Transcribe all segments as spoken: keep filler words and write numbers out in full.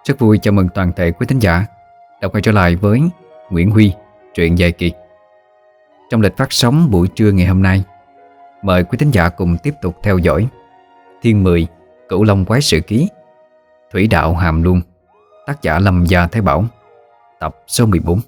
Rất vui chào mừng toàn thể quý thính giả đã quay trở lại với Nguyễn Huy, truyện dài kỳ. Trong lịch phát sóng buổi trưa ngày hôm nay, mời quý thính giả cùng tiếp tục theo dõi Thiên mười Cửu Long Quái Sự Ký, Thủy Đạo Hàm Luân, tác giả Lâm Gia Thái Bảo, tập số mười bốn.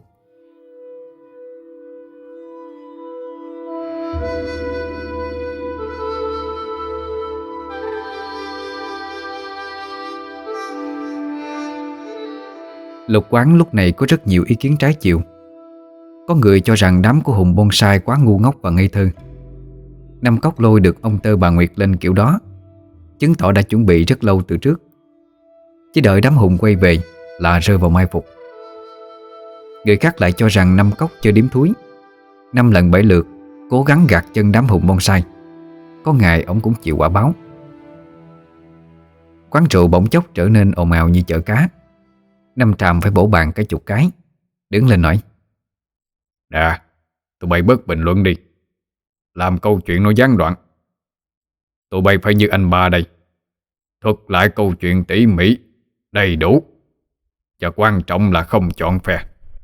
Lục quán lúc này có rất nhiều ý kiến trái chiều. Có người cho rằng đám của Hùng Bonsai quá ngu ngốc và ngây thơ. Năm Cốc lôi được ông Tơ bà Nguyệt lên kiểu đó, chứng tỏ đã chuẩn bị rất lâu từ trước, chỉ đợi đám Hùng quay về là rơi vào mai phục. Người khác lại cho rằng Năm Cốc chơi điếm thúi, năm lần bảy lượt cố gắng gạt chân đám Hùng Bonsai, có ngày ông cũng chịu quả báo. Quán rượu bỗng chốc trở nên ồn ào như chợ cá. Năm Tràm phải bổ bàn cái chục cái, đứng lên nói: "Nè, tụi bay bớt bình luận đi, làm câu chuyện nó gián đoạn. Tụi bay phải như anh ba đây, thuật lại câu chuyện tỉ mỉ, đầy đủ, và quan trọng là không chọn phe."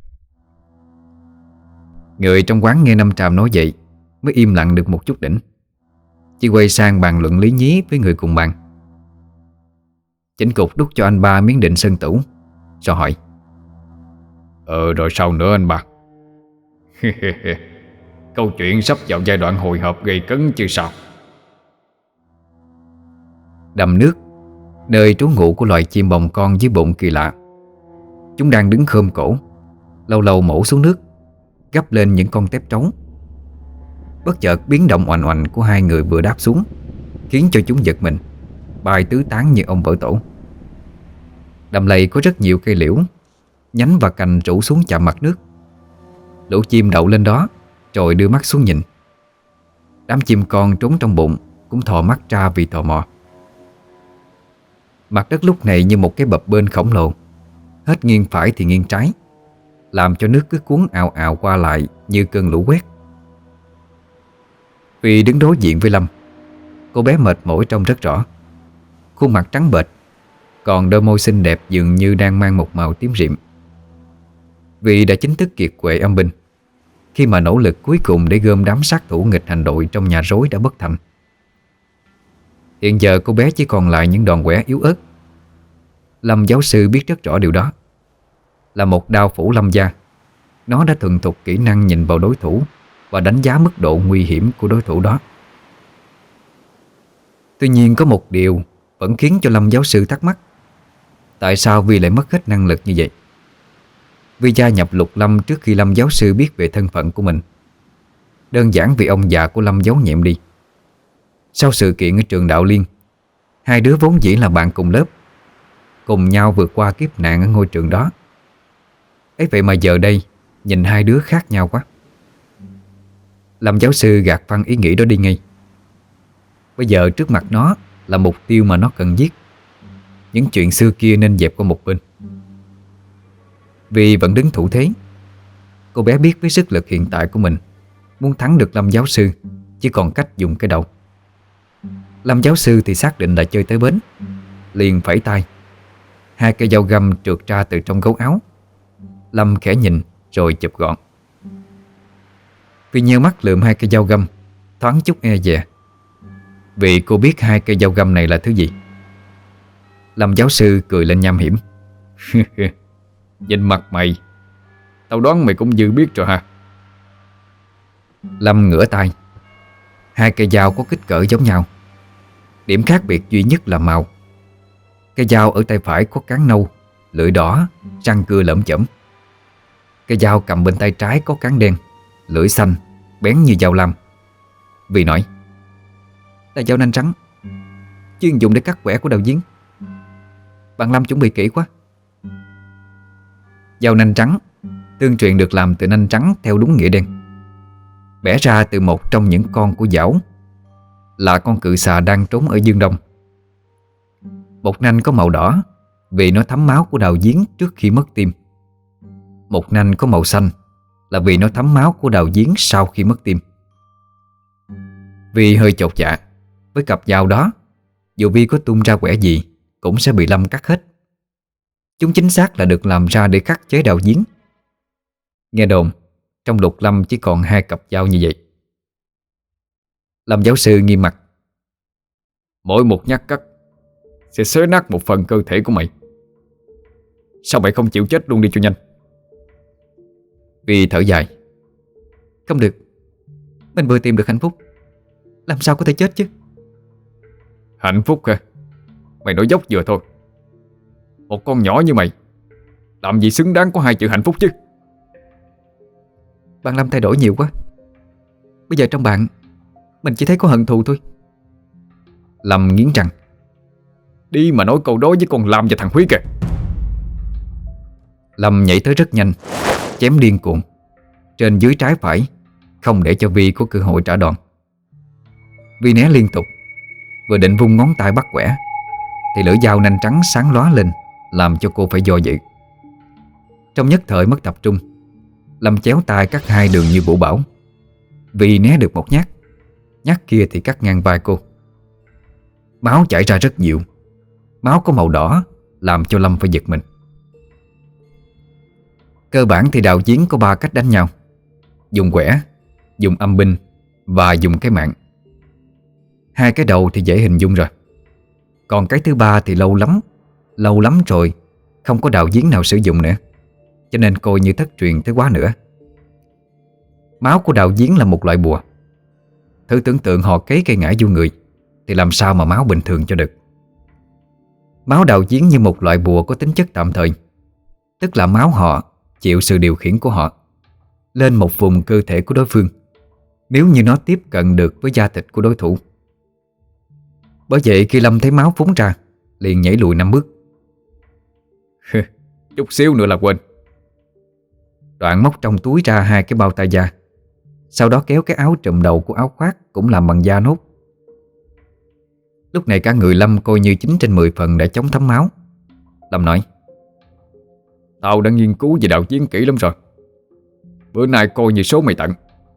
Người trong quán nghe Năm Tràm nói vậy mới im lặng được một chút đỉnh, chỉ quay sang bàn luận lý nhí với người cùng bàn. Chỉnh Cục đút cho anh ba miếng định sơn tủ, rồi hỏi: Ờ rồi sao nữa anh ba? Câu chuyện sắp vào giai đoạn hồi hộp gây cấn chứ sao? Đầm nước, nơi trú ngụ của loài chim bồng con dưới bụng kỳ lạ. Chúng đang đứng khom cổ, lâu lâu mổ xuống nước, gắp lên những con tép trống. Bất chợt biến động oành oành của hai người vừa đáp xuống khiến cho chúng giật mình, bay tứ tán như ông vỡ tổ. Đầm lầy có rất nhiều cây liễu, nhánh và cành rủ xuống chạm mặt nước. Lũ chim đậu lên đó rồi đưa mắt xuống nhìn. Đám chim con trốn trong bụng cũng thò mắt ra vì tò mò. Mặt đất lúc này như một cái bập bênh khổng lồ, hết nghiêng phải thì nghiêng trái, làm cho nước cứ cuốn ào ào qua lại như cơn lũ quét. Vì đứng đối diện với Lâm, cô bé mệt mỏi trông rất rõ. Khuôn mặt trắng bệch, còn đôi môi xinh đẹp dường như đang mang một màu tím rịm. Vì đã chính thức kiệt quệ âm binh, khi mà nỗ lực cuối cùng để gom đám sát thủ nghịch hành đội trong nhà rối đã bất thành. Hiện giờ cô bé chỉ còn lại những đòn quẻ yếu ớt. Lâm giáo sư biết rất rõ điều đó. Là một đao phủ Lâm gia, nó đã thuần thục kỹ năng nhìn vào đối thủ và đánh giá mức độ nguy hiểm của đối thủ đó. Tuy nhiên có một điều vẫn khiến cho Lâm giáo sư thắc mắc: tại sao Vi lại mất hết năng lực như vậy? Vi gia nhập Lục Lâm trước khi Lâm giáo sư biết về thân phận của mình. Đơn giản vì ông già của Lâm giấu nhiệm đi. Sau sự kiện ở trường Đạo Liên, hai đứa vốn dĩ là bạn cùng lớp, cùng nhau vượt qua kiếp nạn ở ngôi trường đó. Ấy vậy mà giờ đây nhìn hai đứa khác nhau quá. Lâm giáo sư gạt phăng ý nghĩ đó đi ngay. Bây giờ trước mặt nó là mục tiêu mà nó cần giết. Những chuyện xưa kia nên dẹp qua một bên. Vì vẫn đứng thủ thế, cô bé biết với sức lực hiện tại của mình, muốn thắng được Lâm giáo sư chỉ còn cách dùng cái đầu. Lâm giáo sư thì xác định là chơi tới bến, liền phẩy tay. Hai cây dao găm trượt ra từ trong gấu áo. Lâm khẽ nhìn rồi chụp gọn. Vì nheo mắt lượm hai cây dao găm, thoáng chút e dè, vì cô biết hai cây dao găm này là thứ gì. Lâm giáo sư cười lên nham hiểm. Nhìn mặt mày, tao đoán mày cũng dự biết rồi hả? Lâm ngửa tay. Hai cây dao có kích cỡ giống nhau, điểm khác biệt duy nhất là màu. Cây dao ở tay phải có cán nâu, lưỡi đỏ, răng cưa lởm chởm. Cây dao cầm bên tay trái có cán đen, lưỡi xanh, bén như dao lam. Vì nói: là dao nanh trắng, chuyên dùng để cắt quẻ của đào giếng. Bạn Lâm chuẩn bị kỹ quá. Dao nanh trắng tương truyền được làm từ nanh trắng theo đúng nghĩa đen, bẻ ra từ một trong những con của dảo, là con cự xà đang trốn ở Dương Đông. Một nanh có màu đỏ vì nó thấm máu của đào giếng trước khi mất tim. Một nanh có màu xanh là vì nó thấm máu của đào giếng sau khi mất tim. Vì hơi chột dạ, với cặp dao đó, dù Vi có tung ra quẻ gì cũng sẽ bị Lâm cắt hết. Chúng chính xác là được làm ra để khắc chế đạo giếng. Nghe đồn trong Lục Lâm chỉ còn hai cặp dao như vậy. Lâm giáo sư nghiêm mặt: Mỗi một nhát cắt sẽ xé nát một phần cơ thể của mày. Sao mày không chịu chết luôn đi cho nhanh? Vì thở dài: Không được, mình vừa tìm được hạnh phúc, làm sao có thể chết chứ? Hạnh phúc hả? Mày nói dốc vừa thôi. Một con nhỏ như mày làm gì xứng đáng có hai chữ hạnh phúc chứ? Bạn Lâm thay đổi nhiều quá. Bây giờ trong bạn mình chỉ thấy có hận thù thôi. Lâm nghiến răng: Đi mà nói câu đó với con Lam và thằng Huy kìa. Lâm nhảy tới rất nhanh, chém điên cuồng, trên dưới trái phải, không để cho Vi có cơ hội trả đòn. Vi né liên tục, vừa định vung ngón tay bắt quẻ thì lưỡi dao nanh trắng sáng lóa lên, làm cho cô phải do dự. Trong nhất thời mất tập trung, Lâm chéo tay cắt hai đường như vũ bão. Vi né được một nhát, nhát kia thì cắt ngang vai cô. Máu chảy ra rất nhiều. Máu có màu đỏ, làm cho Lâm phải giật mình. Cơ bản thì đạo giếng có ba cách đánh nhau: dùng quẻ, dùng âm binh và dùng cái mạng. Hai cái đầu thì dễ hình dung rồi. Còn cái thứ ba thì lâu lắm Lâu lắm rồi không có đạo giếng nào sử dụng nữa, cho nên coi như thất truyền tới quá nữa. Máu của đạo giếng là một loại bùa. Thử tưởng tượng họ cấy cây ngải vô người thì làm sao mà máu bình thường cho được. Máu đạo giếng như một loại bùa có tính chất tạm thời, tức là máu họ chịu sự điều khiển của họ lên một vùng cơ thể của đối phương, nếu như nó tiếp cận được với da thịt của đối thủ. Bởi vậy khi Lâm thấy máu phúng ra, liền nhảy lùi năm bước. Chút xíu nữa là quên. Đoạn móc trong túi ra hai cái bao tay da, sau đó kéo cái áo trùm đầu của áo khoác cũng làm bằng da nốt. Lúc này cả người Lâm coi như chín trên mười phần đã chống thấm máu. Lâm nói: Tao đã nghiên cứu về đạo giếng kỹ lắm rồi. Bữa nay coi như số mày tận.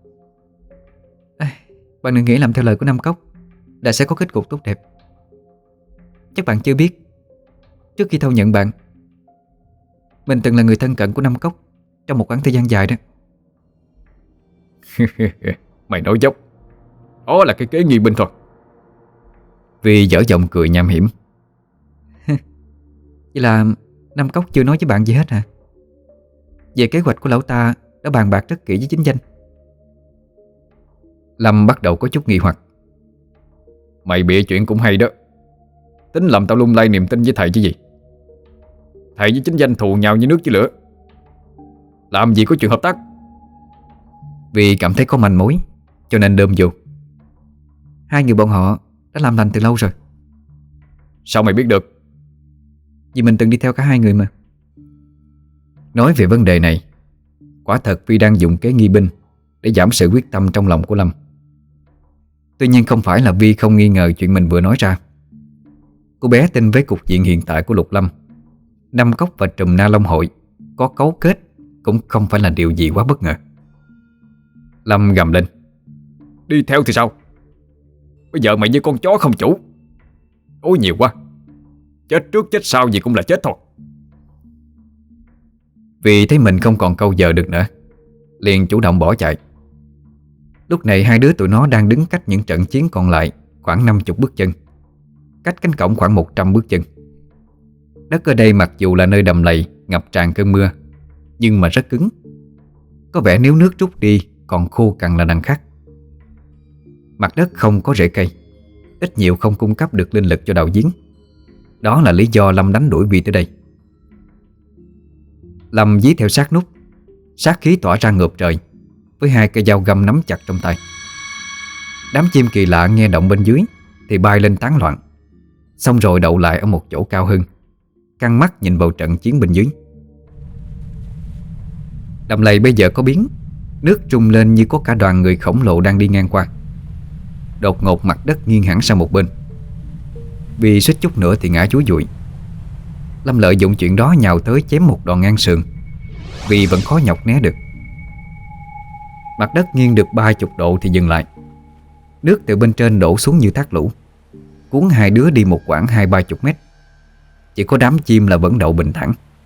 À, bạn đừng nghĩ làm theo lời của Nam Cốc là sẽ có kết cục tốt đẹp. Chắc bạn chưa biết, trước khi thâu nhận bạn, mình từng là người thân cận của Nam Cốc trong một khoảng thời gian dài đó. Mày nói dốc. Đó là cái kế nghi binh thôi. Vì dở giọng cười nham hiểm. Vậy là Nam Cốc chưa nói với bạn gì hết hả? Về kế hoạch của lão ta đã bàn bạc rất kỹ với chính danh. Lâm bắt đầu có chút nghi hoặc. Mày bịa chuyện cũng hay đó. Tính làm tao lung lay niềm tin với thầy chứ gì. Thầy với chính danh thù nhau như nước với lửa, làm gì có chuyện hợp tác. Vì cảm thấy có manh mối cho nên đơm vô. Hai người bọn họ đã làm lành từ lâu rồi. Sao mày biết được? Vì mình từng đi theo cả hai người mà. Nói về vấn đề này, quả thật Vi đang dùng kế nghi binh để giảm sự quyết tâm trong lòng của Lâm. Tuy nhiên không phải là Vi không nghi ngờ chuyện mình vừa nói ra. Cô bé tin với cục diện hiện tại của Lục Lâm, Nam Cốc và Trùm Na Long Hội có cấu kết cũng không phải là điều gì quá bất ngờ. Lâm gầm lên: Đi theo thì sao? Bây giờ mày như con chó không chủ. Ôi nhiều quá. Chết trước chết sau gì cũng là chết thôi. Vì thấy mình không còn câu giờ được nữa, liền chủ động bỏ chạy. Lúc này hai đứa tụi nó đang đứng cách những trận chiến còn lại khoảng năm mươi bước chân, cách cánh cổng khoảng một trăm bước chân. Đất ở đây mặc dù là nơi đầm lầy ngập tràn cơn mưa, nhưng mà rất cứng. Có vẻ nếu nước rút đi còn khô cằn là đằng khác. Mặt đất không có rễ cây, ít nhiều không cung cấp được linh lực cho đạo giếng. Đó là lý do Lâm đánh đuổi Vi tới đây. Lâm dí theo sát nút, sát khí tỏa ra ngập trời, với hai cây dao găm nắm chặt trong tay. Đám chim kỳ lạ nghe động bên dưới thì bay lên tán loạn, xong rồi đậu lại ở một chỗ cao hơn, căng mắt nhìn vào trận chiến bên dưới. Đầm lầy bây giờ có biến, nước trung lên như có cả đoàn người khổng lồ đang đi ngang qua. Đột ngột mặt đất nghiêng hẳn sang một bên. Vì suýt chút nữa thì ngã chúi dụi. Lâm lợi dụng chuyện đó nhào tới chém một đòn ngang sườn, vì vẫn khó nhọc né được. Mặt đất nghiêng được ba chục độ thì dừng lại. Nước từ bên trên đổ xuống như thác lũ, cuốn hai đứa đi một quãng hai ba chục mét. Chỉ có đám chim là vẫn đậu bình thản.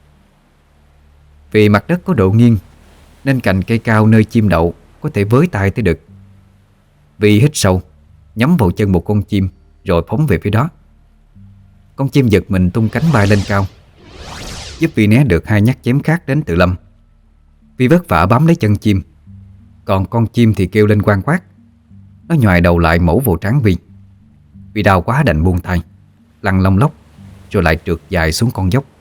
Vì mặt đất có độ nghiêng nên cành cây cao nơi chim đậu có thể với tay tới được. Vi hít sâu, nhắm vào chân một con chim rồi phóng về phía đó. Con chim giật mình tung cánh bay lên cao, giúp Vi né được hai nhát chém khác đến từ Lâm. Vi vất vả bám lấy chân chim, còn con chim thì kêu lên quang quát. Nó nhoài đầu lại mổ vào trán Vi. Vi đau quá đành buông tay, lăn lông lốc rồi lại trượt dài xuống con dốc.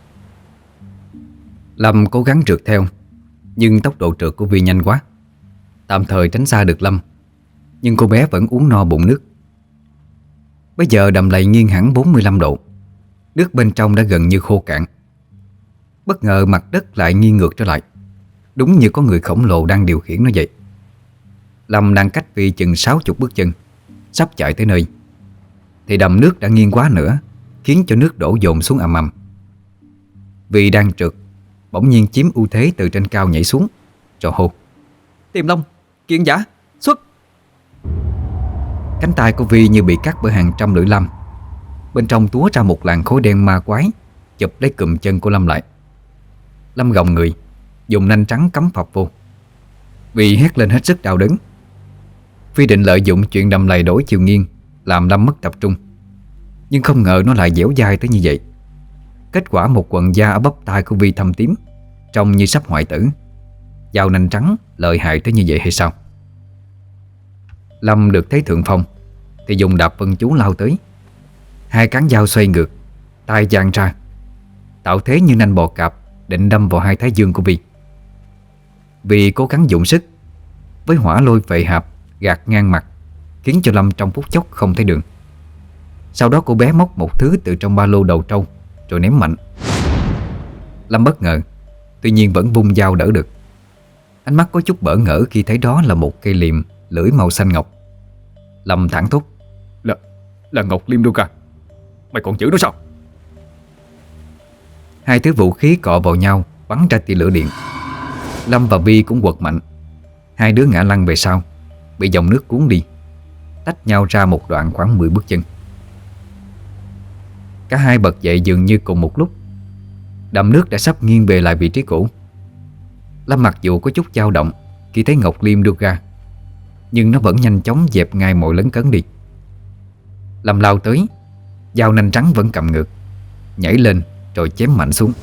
Lâm cố gắng trượt theo, nhưng tốc độ trượt của Vi nhanh quá. Tạm thời tránh xa được Lâm, nhưng cô bé vẫn uống no bụng nước. Bây giờ đầm lầy nghiêng hẳn bốn mươi lăm độ, nước bên trong đã gần như khô cạn. Bất ngờ mặt đất lại nghiêng ngược trở lại, đúng như có người khổng lồ đang điều khiển nó vậy. Lâm đang cách Vi chừng sáu chục bước chân, sắp chạy tới nơi, thì đầm nước đã nghiêng quá nữa, khiến cho nước đổ dồn xuống ầm ầm. Vi đang trượt, bỗng nhiên chiếm ưu thế từ trên cao nhảy xuống, rồi hô: Tiềm Long, Kiện Giả, xuất! Cánh tay của Vi như bị cắt bởi hàng trăm lưỡi lam. Bên trong túa ra một làn khối đen ma quái, chụp lấy cụm chân của Lâm lại. Lâm gồng người, dùng nanh trắng cắm phập vô. Vi hét lên hết sức đau đớn. Vi định lợi dụng chuyện đầm lầy đổi chiều nghiêng làm Lâm mất tập trung, nhưng không ngờ nó lại dẻo dai tới như vậy. Kết quả một quần da ở bắp tay của Vi thâm tím, trông như sắp hoại tử. Dao nanh trắng lợi hại tới như vậy hay sao? Lâm được thấy thượng phong thì dùng đạp vân chú lao tới. Hai cán dao xoay ngược, tay dang ra, tạo thế như nanh bò cạp, định đâm vào hai thái dương của Vi. Vi cố gắng dùng sức, với hỏa lôi phệ hạp gạt ngang mặt, khiến cho Lâm trong phút chốc không thấy đường. Sau đó cô bé móc một thứ từ trong ba lô đầu trâu rồi ném mạnh. Lâm bất ngờ, tuy nhiên vẫn vung dao đỡ được. Ánh mắt có chút bỡ ngỡ khi thấy đó là một cây liềm lưỡi màu xanh ngọc. Lâm thẳng thốt: Là, là Ngọc Liêm Đô Ca. Mày còn giữ nó sao? Hai thứ vũ khí cọ vào nhau, bắn ra tia lửa điện. Lâm và Vi cũng quật mạnh. Hai đứa ngã lăn về sau, bị dòng nước cuốn đi, tách nhau ra một đoạn khoảng mười bước chân. Cả hai bật dậy dường như cùng một lúc. Đầm nước đã sắp nghiêng về lại vị trí cũ. Lâm mặc dù có chút dao động khi thấy Ngọc Liêm đưa ra, nhưng nó vẫn nhanh chóng dẹp ngay mọi lấn cấn đi. Lâm lao tới, dao nanh trắng vẫn cầm ngược, nhảy lên rồi chém mạnh xuống.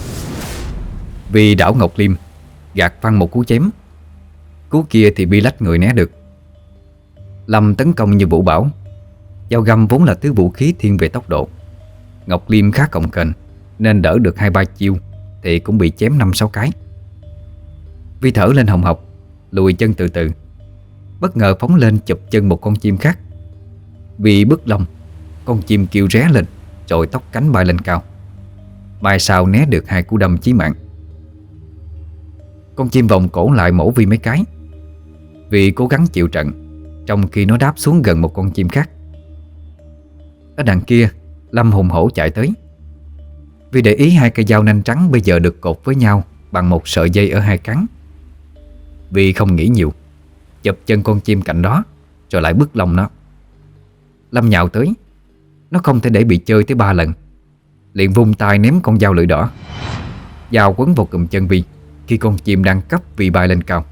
Vi đảo Ngọc Liêm, gạt phăng một cú chém. Cú kia thì Vi lách người né được. Lâm tấn công như vũ bão. Dao găm vốn là thứ vũ khí thiên về tốc độ. Ngọc Liêm khá cồng kềnh nên đỡ được hai ba chiêu thì cũng bị chém năm sáu cái. Vi thở lên hồng hộc, lùi chân từ từ. Bất ngờ phóng lên chụp chân một con chim khác. Vi bứt lông, con chim kêu ré lên rồi tóc cánh bay lên cao. Mai sau né được hai cú đâm chí mạng. Con chim vòng cổ lại mổ Vi mấy cái. Vi cố gắng chịu trận, trong khi nó đáp xuống gần một con chim khác. Ở đằng kia, Lâm hùng hổ chạy tới. Vi để ý hai cây dao nanh trắng bây giờ được cột với nhau bằng một sợi dây ở hai cán. Vi không nghĩ nhiều, chụp chân con chim cạnh đó rồi lại bứt lông nó. Lâm nhào tới, nó không thể để bị chơi tới ba lần, liền vung tay ném con dao lưỡi đỏ. Dao quấn vào cụm chân Vi khi con chim đang cấp Vi bay lên cao.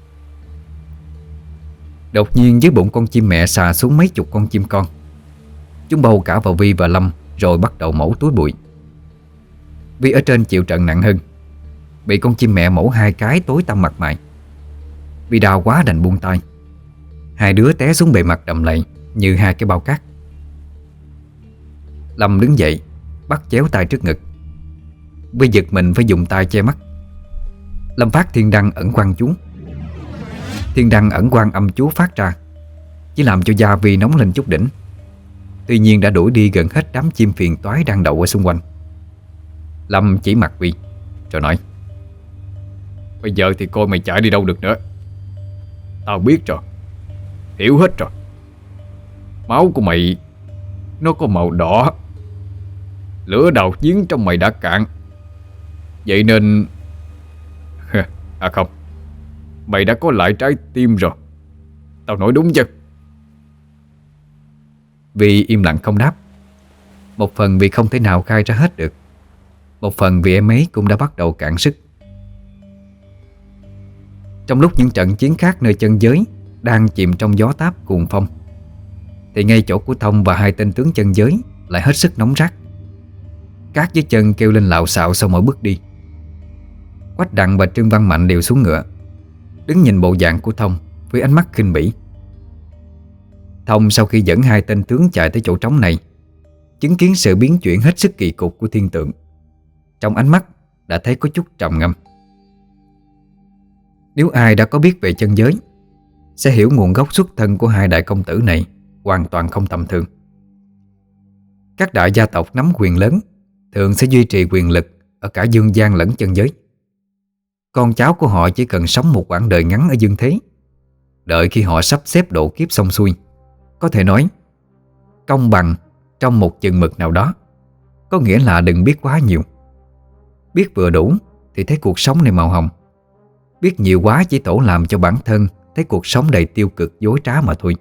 Đột nhiên dưới bụng con chim mẹ xà xuống mấy chục con chim con. Chúng bâu cả vào Vi và Lâm rồi bắt đầu mổ túi bụi. Vi ở trên chịu trận nặng hơn, bị con chim mẹ mổ hai cái tối tăm mặt mày. Vi đau quá đành buông tay. Hai đứa té xuống bề mặt đầm lầy như hai cái bao cát. Lâm đứng dậy, bắt chéo tay trước ngực. Vi giật mình phải dùng tay che mắt. Lâm phát thiên đăng ẩn quan chú. Thiên đăng ẩn quan âm chú phát ra chỉ làm cho da Vi nóng lên chút đỉnh. Tuy nhiên đã đuổi đi gần hết đám chim phiền toái đang đậu ở xung quanh. Lâm chỉ mặt Vi rồi nói: Bây giờ thì coi mày chạy đi đâu được nữa. Tao biết rồi, hiểu hết rồi. Máu của mày nó có màu đỏ, lửa đào giếng trong mày đã cạn. Vậy nên à không, mày đã có lại trái tim rồi. Tao nói đúng chứ? Vi im lặng không đáp. Một phần vì không thể nào khai ra hết được, một phần vì em ấy cũng đã bắt đầu cạn sức. Trong lúc những trận chiến khác nơi chân giới đang chìm trong gió táp cuồng phong, thì ngay chỗ của Thông và hai tên tướng chân giới lại hết sức nóng rát. Cát dưới chân kêu lên lạo xạo sau mỗi bước đi. Quách Đặng và Trương Văn Mạnh đều xuống ngựa, đứng nhìn bộ dạng của Thông với ánh mắt khinh bỉ. Thông sau khi dẫn hai tên tướng chạy tới chỗ trống này, chứng kiến sự biến chuyển hết sức kỳ cục của thiên tượng, trong ánh mắt đã thấy có chút trầm ngâm. Nếu ai đã có biết về chân giới sẽ hiểu nguồn gốc xuất thân của hai đại công tử này hoàn toàn không tầm thường. Các đại gia tộc nắm quyền lớn thường sẽ duy trì quyền lực ở cả dương gian lẫn chân giới. Con cháu của họ chỉ cần sống một quãng đời ngắn ở dương thế, đợi khi họ sắp xếp độ kiếp xong xuôi, có thể nói công bằng trong một chừng mực nào đó, có nghĩa là đừng biết quá nhiều. Biết vừa đủ thì thấy cuộc sống này màu hồng, biết nhiều quá chỉ tổ làm cho bản thân thấy cuộc sống đầy tiêu cực dối trá mà thôi.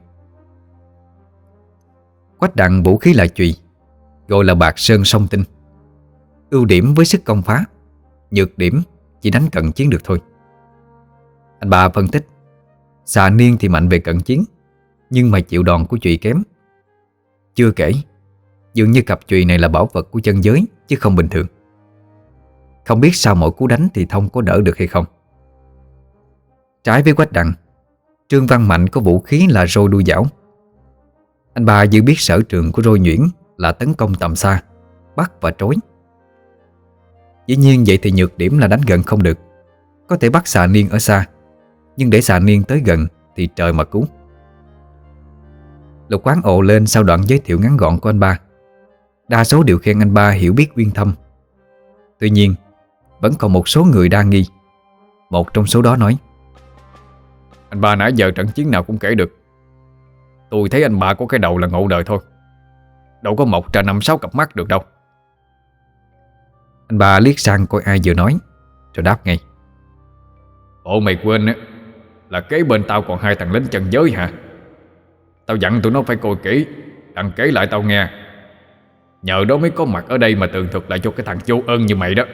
Quách Đặng vũ khí là chùy, gọi là bạc sơn song tinh. Ưu điểm với sức công phá, nhược điểm chỉ đánh cận chiến được thôi. Anh ba phân tích, xà niên thì mạnh về cận chiến, nhưng mà chịu đòn của chùy kém. Chưa kể, dường như cặp chùy này là bảo vật của chân giới chứ không bình thường. Không biết sau mỗi cú đánh thì Thông có đỡ được hay không. Trái với Quách Đặng, Trương Văn Mạnh có vũ khí là roi đuôi dảo. Anh ba dự biết sở trường của roi nhuyễn là tấn công tầm xa, bắt và trối. Dĩ nhiên vậy thì nhược điểm là đánh gần không được. Có thể bắt xà niên ở xa, nhưng để xà niên tới gần thì trời mà cứu. Lục Quán ồ lên sau đoạn giới thiệu ngắn gọn của anh ba. Đa số đều khen anh ba hiểu biết uyên thâm. Tuy nhiên vẫn còn một số người đa nghi. Một trong số đó nói: Anh ba nãy giờ trận chiến nào cũng kể được. Tôi thấy anh ba có cái đầu là ngộ đời thôi, đâu có mọc ra năm sáu cặp mắt được đâu. Anh ba liếc sang coi ai vừa nói, rồi đáp ngay: Bộ mày quên á, là kế bên tao còn hai thằng lính chân giới hả? Tao dặn tụi nó phải coi kỹ, đặng kể lại tao nghe. Nhờ đó mới có mặt ở đây mà tường thuật lại cho cái thằng vô ơn như mày đó.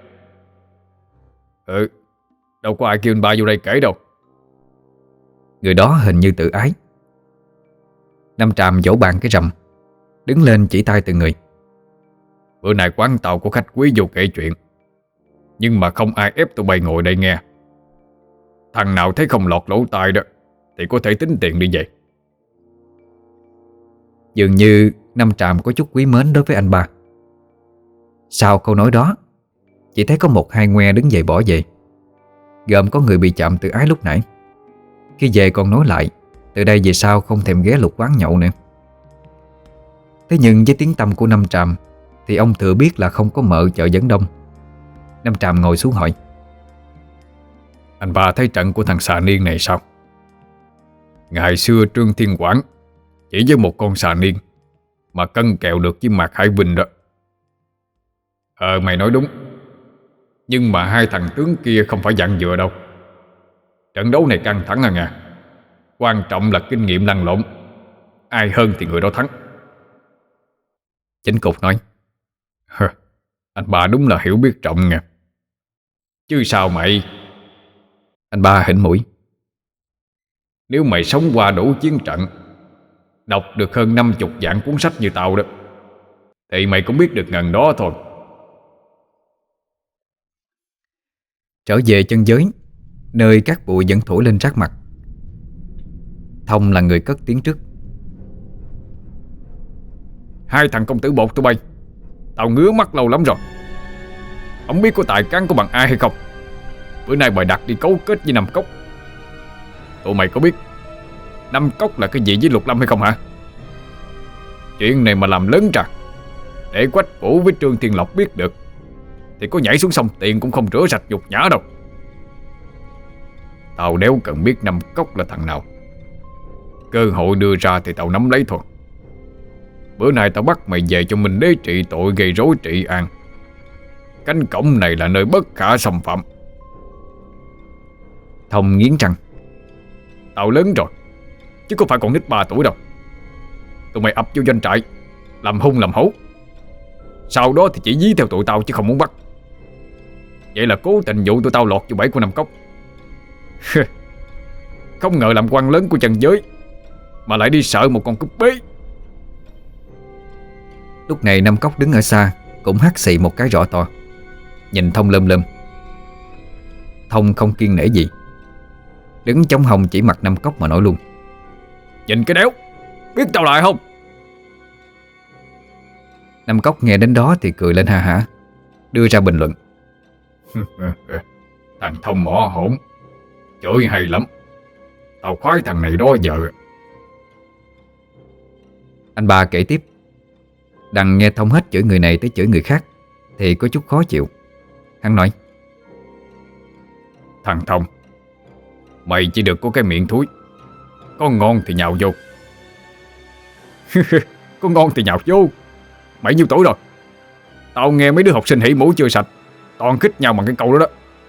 Ừ, đâu có ai kêu anh ba vô đây kể đâu. Người đó hình như tự ái. Năm Tràm vỗ bàn cái rầm, đứng lên chỉ tay từng người: Bữa nay quán tao có khách quý vô kể chuyện, nhưng mà không ai ép tụi bay ngồi đây nghe. Thằng nào thấy không lọt lỗ tai đó thì có thể tính tiền đi về. Dường như Năm Tràm có chút quý mến đối với anh ba. Sau câu nói đó, chỉ thấy có một hai ngoe đứng dậy bỏ về, gồm có người bị chạm tự ái lúc nãy. Khi về còn nói lại từ đây về sau không thèm ghé Lục Quán nhậu nữa. Thế nhưng với tiếng tăm của Năm Tràm thì ông thừa biết là không có mợ chợ dẫn đông. Năm Tràm ngồi xuống hỏi: Anh ba thấy trận của thằng xà niên này sao? Ngày xưa Trương Thiên Quảng chỉ với một con xà niên mà cân kèo được với Mạc Hải Vinh đó. Ờ mày nói đúng, nhưng mà hai thằng tướng kia không phải dặn dựa đâu. Trận đấu này căng thẳng à nha. Quan trọng là kinh nghiệm lăn lộn, ai hơn thì người đó thắng. Chính Cục nói: Anh ba đúng là hiểu biết trọng nha. Chứ sao mày? Anh ba hỉnh mũi: Nếu mày sống qua đủ chiến trận, đọc được hơn năm chục vạn cuốn sách như tao đó, thì mày cũng biết được ngần đó thôi. Trở về chân giới, nơi các bụi vẫn thổi lên rát mặt, Thông là người cất tiếng trước: Hai thằng công tử bột tụi bay, tao ngứa mắt lâu lắm rồi. Không biết có tài cán của bằng ai hay không. Bữa nay bày đặt đi cấu kết với Năm Cốc. Tụi mày có biết Năm Cốc là cái gì với Lục Lâm hay không hả? Chuyện này mà làm lớn ra, để Quách Vũ với Trương Thiên Lộc biết được, thì có nhảy xuống sông tiền cũng không rửa sạch nhục nhã đâu. Tao đéo cần biết Năm Cốc là thằng nào, cơ hội đưa ra thì tao nắm lấy thôi. Bữa nay tao bắt mày về cho mình đế trị tội gây rối trị an. Cánh cổng này là nơi bất khả xâm phạm. Thông nghiến răng: Tao lớn rồi, chứ không phải còn nít ba tuổi đâu. Tụi mày ập vô doanh trại làm hung làm hấu, sau đó thì chỉ dí theo tụi tao chứ không muốn bắt. Vậy là cố tình dụ tụi tao lọt vô bẫy của Năm Cốc. Không ngờ làm quan lớn của trần giới mà lại đi sợ một con cúp bế. Lúc này Năm Cốc đứng ở xa cũng hắt xì một cái rõ to, nhìn Thông lơm lơm. Thông không kiêng nể gì, đứng chống hông chỉ mặt Năm Cốc mà nói luôn: Nhìn cái đéo, biết tao lại không? Năm Cốc nghe đến đó thì cười lên ha hả, đưa ra bình luận: Thằng Thông mỏ hổn, chửi hay lắm. Tao khoái thằng này đó giờ. Anh ba kể tiếp: Đằng nghe Thông hết chửi người này tới chửi người khác thì có chút khó chịu. Hắn nói: Thằng Thông, mày chỉ được có cái miệng thúi, có ngon thì nhào vô. Có ngon thì nhào vô? Mày nhiêu tuổi rồi? Tao nghe mấy đứa học sinh hỉ mũi chưa sạch toàn khích nhau bằng cái câu đó đó.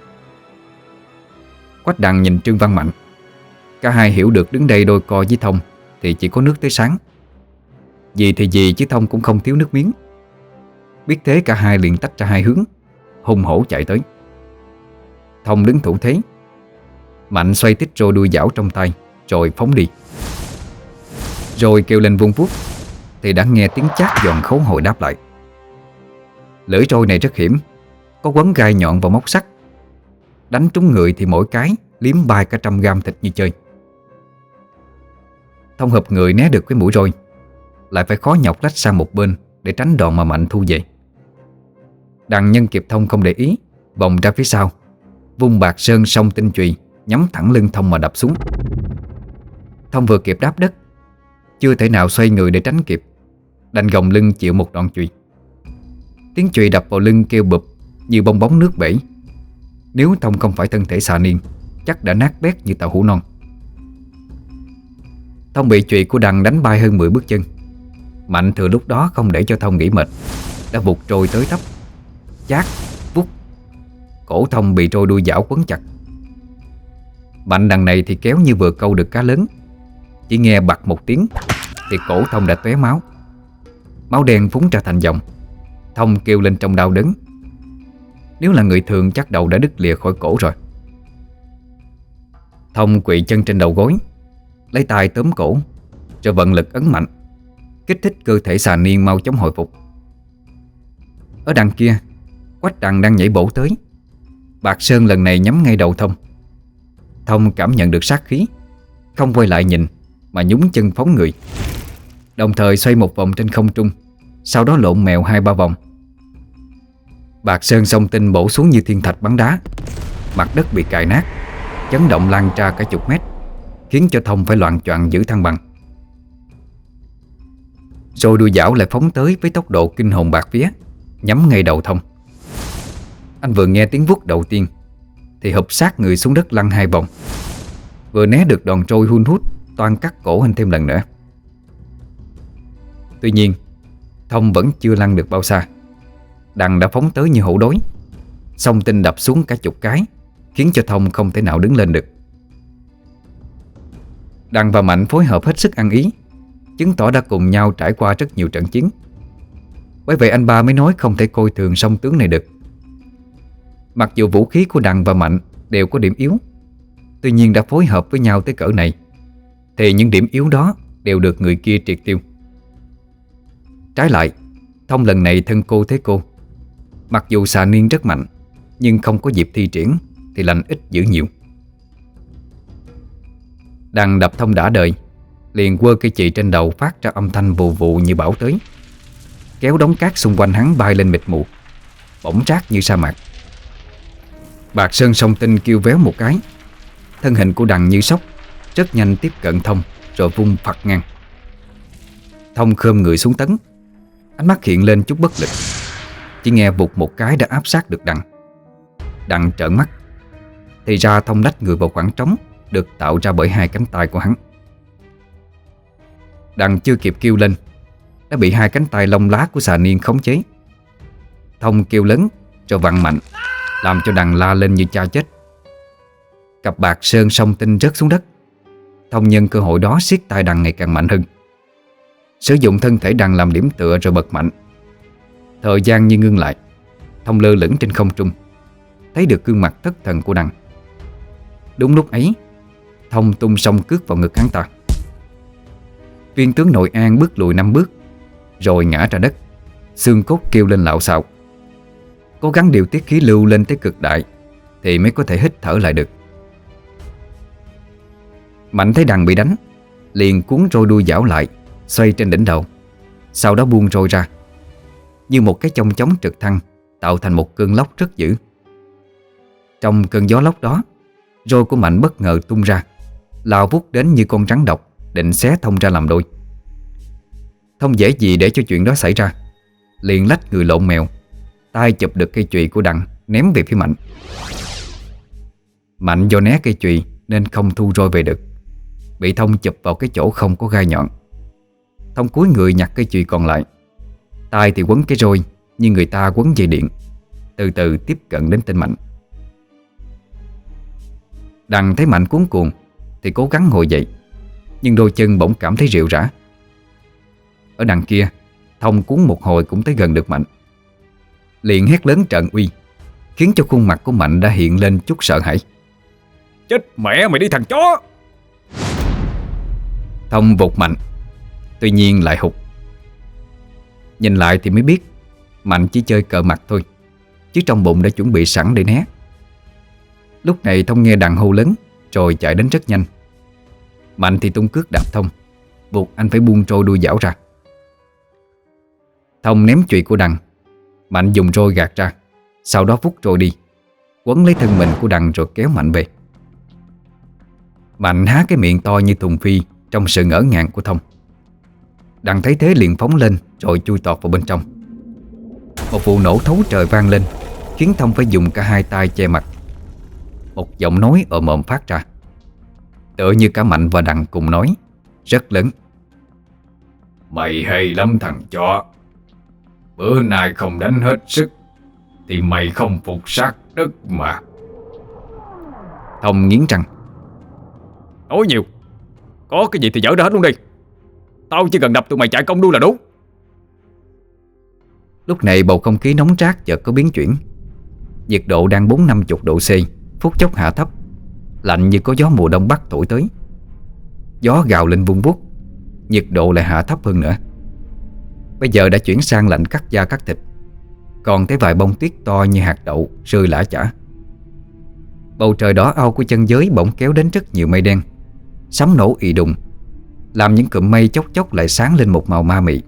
Quách Đằng nhìn Trương Văn Mạnh. Cả hai hiểu được đứng đây đôi co với Thông thì chỉ có nước tới sáng. Gì thì gì chứ Thông cũng không thiếu nước miếng. Biết thế cả hai liền tách ra hai hướng, hùng hổ chạy tới. Thông đứng thủ thế, Mạnh xoay tích rô đuôi dảo trong tay rồi phóng đi. Rồi kêu lên vung vuốt thì đã nghe tiếng chát giòn khấu hồi đáp lại. Lưỡi trôi này rất hiểm, có quấn gai nhọn vào móc sắt. Đánh trúng người thì mỗi cái liếm bay cả trăm gam thịt như chơi. Thông hợp người né được cái mũi roi, lại phải khó nhọc lách sang một bên để tránh đòn mà Mạnh thu về. Đằng nhân kịp Thông không để ý, vòng ra phía sau, vung bạc sơn song tinh chùy nhắm thẳng lưng Thông mà đập xuống. Thông vừa kịp đáp đất, chưa thể nào xoay người để tránh kịp, đành gồng lưng chịu một đòn chùy. Tiếng chùy đập vào lưng kêu bụp như bong bóng nước bể. Nếu Thông không phải thân thể xà niên, chắc đã nát bét như tàu hũ non. Thông bị chùy của Đằng đánh bay hơn mười bước chân. Mạnh thừa lúc đó không để cho Thông nghỉ mệt, đã vụt trôi tới tấp, chát, vút. Cổ Thông bị trôi đuôi dảo quấn chặt. Mạnh đằng này thì kéo như vừa câu được cá lớn. Chỉ nghe bặt một tiếng thì cổ Thông đã tóe máu. Máu đen phúng ra thành dòng. Thông kêu lên trong đau đớn. Nếu là người thường chắc đầu đã đứt lìa khỏi cổ rồi. Thông quỵ chân trên đầu gối, lấy tay tóm cổ, rồi vận lực ấn mạnh, kích thích cơ thể xà niên mau chóng hồi phục. Ở đằng kia, Quách Đằng đang nhảy bổ tới. Bạc Sơn lần này nhắm ngay đầu Thông. Thông cảm nhận được sát khí, không quay lại nhìn mà nhúng chân phóng người, đồng thời xoay một vòng trên không trung, sau đó lộn mèo hai ba vòng. Bạc Sơn song tinh bổ xuống như thiên thạch bắn đá. Mặt đất bị cài nát, chấn động lan ra cả chục mét, khiến cho Thông phải loạng choạng giữ thăng bằng. Rồi đuôi dảo lại phóng tới với tốc độ kinh hồn bạt vía, nhắm ngay đầu Thông. Anh vừa nghe tiếng vuốt đầu tiên thì hụp sát người xuống đất lăn hai vòng, vừa né được đòn trôi hun hút toan cắt cổ anh thêm lần nữa. Tuy nhiên Thông vẫn chưa lăn được bao xa. Đằng đã phóng tới như hổ đói, song tinh đập xuống cả chục cái, khiến cho Thông không thể nào đứng lên được. Đằng và Mạnh phối hợp hết sức ăn ý, chứng tỏ đã cùng nhau trải qua rất nhiều trận chiến. Bởi vậy anh ba mới nói không thể coi thường song tướng này được. Mặc dù vũ khí của Đằng và Mạnh đều có điểm yếu, tuy nhiên đã phối hợp với nhau tới cỡ này thì những điểm yếu đó đều được người kia triệt tiêu. Trái lại, Thông lần này thân cô thế cô. Mặc dù xà niên rất mạnh, nhưng không có dịp thi triển thì lành ít dữ nhiều. Đằng đập Thông đã đời, liền quơ cây chì trên đầu phát ra âm thanh vù vù như bão tới, kéo đống cát xung quanh hắn bay lên mịt mù, bỗng rác như sa mạc. Bạc Sơn song tinh kêu véo một cái, thân hình của Đằng như sóc, rất nhanh tiếp cận Thông rồi vung phật ngang. Thông khom người xuống tấn, ánh mắt hiện lên chút bất lực. Chỉ nghe vụt một cái đã áp sát được Đằng. Đằng trợn mắt, thì ra Thông lách người vào khoảng trống được tạo ra bởi hai cánh tay của hắn. Đằng chưa kịp kêu lên đã bị hai cánh tay lông lá của xà niên khống chế. Thông kêu lớn rồi vặn mạnh, làm cho Đằng la lên như cha chết. Cặp bạc sơn song tinh rớt xuống đất. Thông nhân cơ hội đó siết tay Đằng ngày càng mạnh hơn, sử dụng thân thể Đằng làm điểm tựa rồi bật mạnh. Thời gian như ngưng lại. Thông lơ lửng trên không trung, thấy được gương mặt thất thần của Đằng. Đúng lúc ấy, Thông tung song cước vào ngực hắn ta. Viên tướng Nội An bước lùi năm bước, rồi ngã ra đất, xương cốt kêu lên lạo xạo. Cố gắng điều tiết khí lưu lên tới cực đại thì mới có thể hít thở lại được. Mạnh thấy Đằng bị đánh, liền cuốn roi đuôi dảo lại, xoay trên đỉnh đầu, sau đó buông roi ra như một cái chong chóng trực thăng, tạo thành một cơn lốc rất dữ. Trong cơn gió lốc đó, roi của Mạnh bất ngờ tung ra, lao vút đến như con rắn độc, định xé Thông ra làm đôi. Thông dễ gì để cho chuyện đó xảy ra, liền lách người lộn mèo, tay chụp được cây chùy của Đằng ném về phía Mạnh. Mạnh do né cây chùy nên không thu roi về được, bị Thông chụp vào cái chỗ không có gai nhọn. Thông cúi người nhặt cây chùy còn lại, tay thì quấn cái roi như người ta quấn dây điện, từ từ tiếp cận đến tên Mạnh. Đằng thấy Mạnh cuống cuồng thì cố gắng ngồi dậy, nhưng đôi chân bỗng cảm thấy rệu rã. Ở đằng kia, Thông cuốn một hồi cũng tới gần được Mạnh, liền hét lớn trận uy, khiến cho khuôn mặt của Mạnh đã hiện lên chút sợ hãi. Chết mẹ mày đi thằng chó! Thông vụt Mạnh, tuy nhiên lại hụt. Nhìn lại thì mới biết Mạnh chỉ chơi cờ mặt thôi, chứ trong bụng đã chuẩn bị sẵn để né. Lúc này Thông nghe Đằng hô lớn, rồi chạy đến rất nhanh. Mạnh thì tung cước đạp Thông, buộc anh phải buông trôi đuôi dảo ra. Thông ném chùy của Đằng, Mạnh dùng roi gạt ra, sau đó vút trôi đi, quấn lấy thân mình của Đằng rồi kéo Mạnh về. Mạnh há cái miệng to như thùng phi trong sự ngỡ ngàng của Thông. Đằng thấy thế liền phóng lên rồi chui tọt vào bên trong. Một vụ nổ thấu trời vang lên, khiến Thông phải dùng cả hai tay che mặt. Một giọng nói ở mồm phát ra, tựa như cả Mạnh và Đằng cùng nói, rất lớn. Mày hay lắm thằng chó. Bữa nay không đánh hết sức thì mày không phục sát đất mà. Thông nghiến răng. Nói nhiều, có cái gì thì dở ra hết luôn đi. Tao chỉ cần đập tụi mày chạy công đua là đủ. Lúc này bầu không khí nóng rát chợt có biến chuyển. Nhiệt độ đang bốn năm chục độ C, phút chốc hạ thấp, lạnh như có gió mùa đông bắc thổi tới. Gió gào lên vun vút, nhiệt độ lại hạ thấp hơn nữa. Bây giờ đã chuyển sang lạnh cắt da cắt thịt, còn thấy vài bông tuyết to như hạt đậu rơi lả chả. Bầu trời đỏ au của chân giới bỗng kéo đến rất nhiều mây đen, sấm nổ ì đùng, làm những cụm mây chốc chốc lại sáng lên một màu ma mị.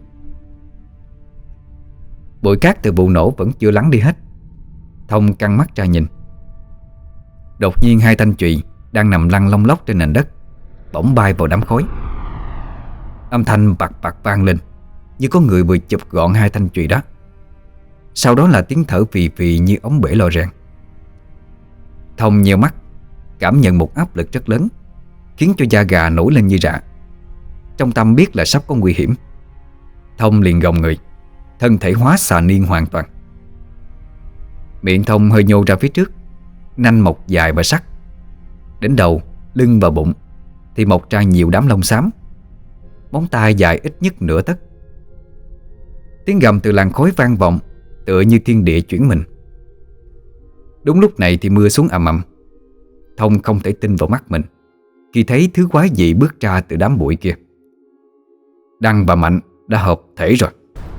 Bụi cát từ vụ nổ vẫn chưa lắng đi hết. Thông căng mắt ra nhìn. Đột nhiên hai thanh chùy đang nằm lăn lông lốc trên nền đất bỗng bay vào đám khói. Âm thanh bạc bạc vang lên, như có người vừa chụp gọn hai thanh chùy đó. Sau đó là tiếng thở phì phì như ống bể lò rèn. Thông nheo mắt, cảm nhận một áp lực rất lớn, khiến cho da gà nổi lên như rạ. Trong tâm biết là sắp có nguy hiểm, Thông liền gồng người, thân thể hóa xà niên hoàn toàn. Miệng Thông hơi nhô ra phía trước, nanh mọc dài và sắc. Đến đầu, lưng và bụng thì mọc ra nhiều đám lông xám. Móng tay dài ít nhất nửa tấc. Tiếng gầm từ làn khói vang vọng, tựa như thiên địa chuyển mình. Đúng lúc này thì mưa xuống ầm ầm. Thông không thể tin vào mắt mình khi thấy thứ quái dị bước ra từ đám bụi kia. Đăng và Mạnh đã hợp thể rồi.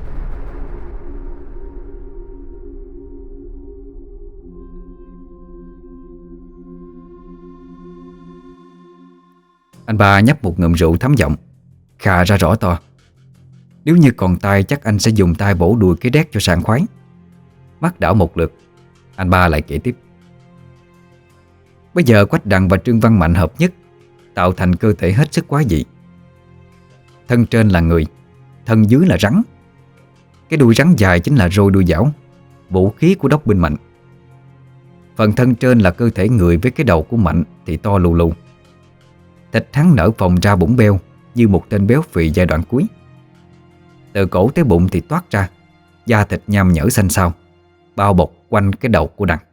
Anh ba nhấp một ngụm rượu thấm giọng, khà ra rõ to. Nếu như còn tay chắc anh sẽ dùng tay bổ đùi cái đét cho sảng khoái. Mắt đảo một lượt, anh ba lại kể tiếp. Bây giờ Quách Đằng và Trương Văn Mạnh hợp nhất, tạo thành cơ thể hết sức quái dị. Thân trên là người, thân dưới là rắn. Cái đuôi rắn dài chính là roi đuôi dảo, vũ khí của đốc binh Mạnh. Phần thân trên là cơ thể người với cái đầu của Mạnh thì to lù lù. Thịt hắn nở phồng ra bụng beo như một tên béo phì giai đoạn cuối. Từ cổ tới bụng thì toát ra, da thịt nham nhở xanh xao, bao bọc quanh cái đầu của Đằng.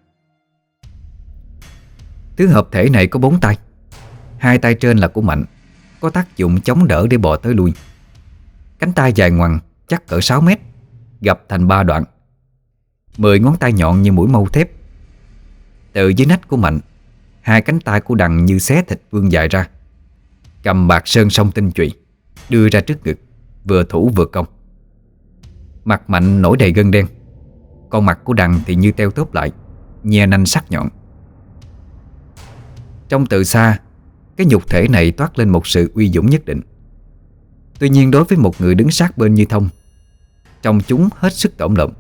Thứ hợp thể này có bốn tay. Hai tay trên là của Mạnh, có tác dụng chống đỡ để bò tới lui. Cánh tay dài ngoằng chắc cỡ sáu mét, gập thành ba đoạn. Mười ngón tay nhọn như mũi mâu thép. Từ dưới nách của Mạnh, Hai cánh tay của Đằng như xé thịt vươn dài ra, cầm bạc sơn song tinh chùy đưa ra trước ngực, vừa thủ vừa công. Mặt Mạnh nổi đầy gân đen, còn mặt của Đằng thì như teo tóp lại, nhe nanh sắc nhọn. Trong từ xa, cái nhục thể này toát lên một sự uy dũng nhất định. Tuy nhiên đối với một người đứng sát bên như Thông, trông chúng hết sức tổn lợm.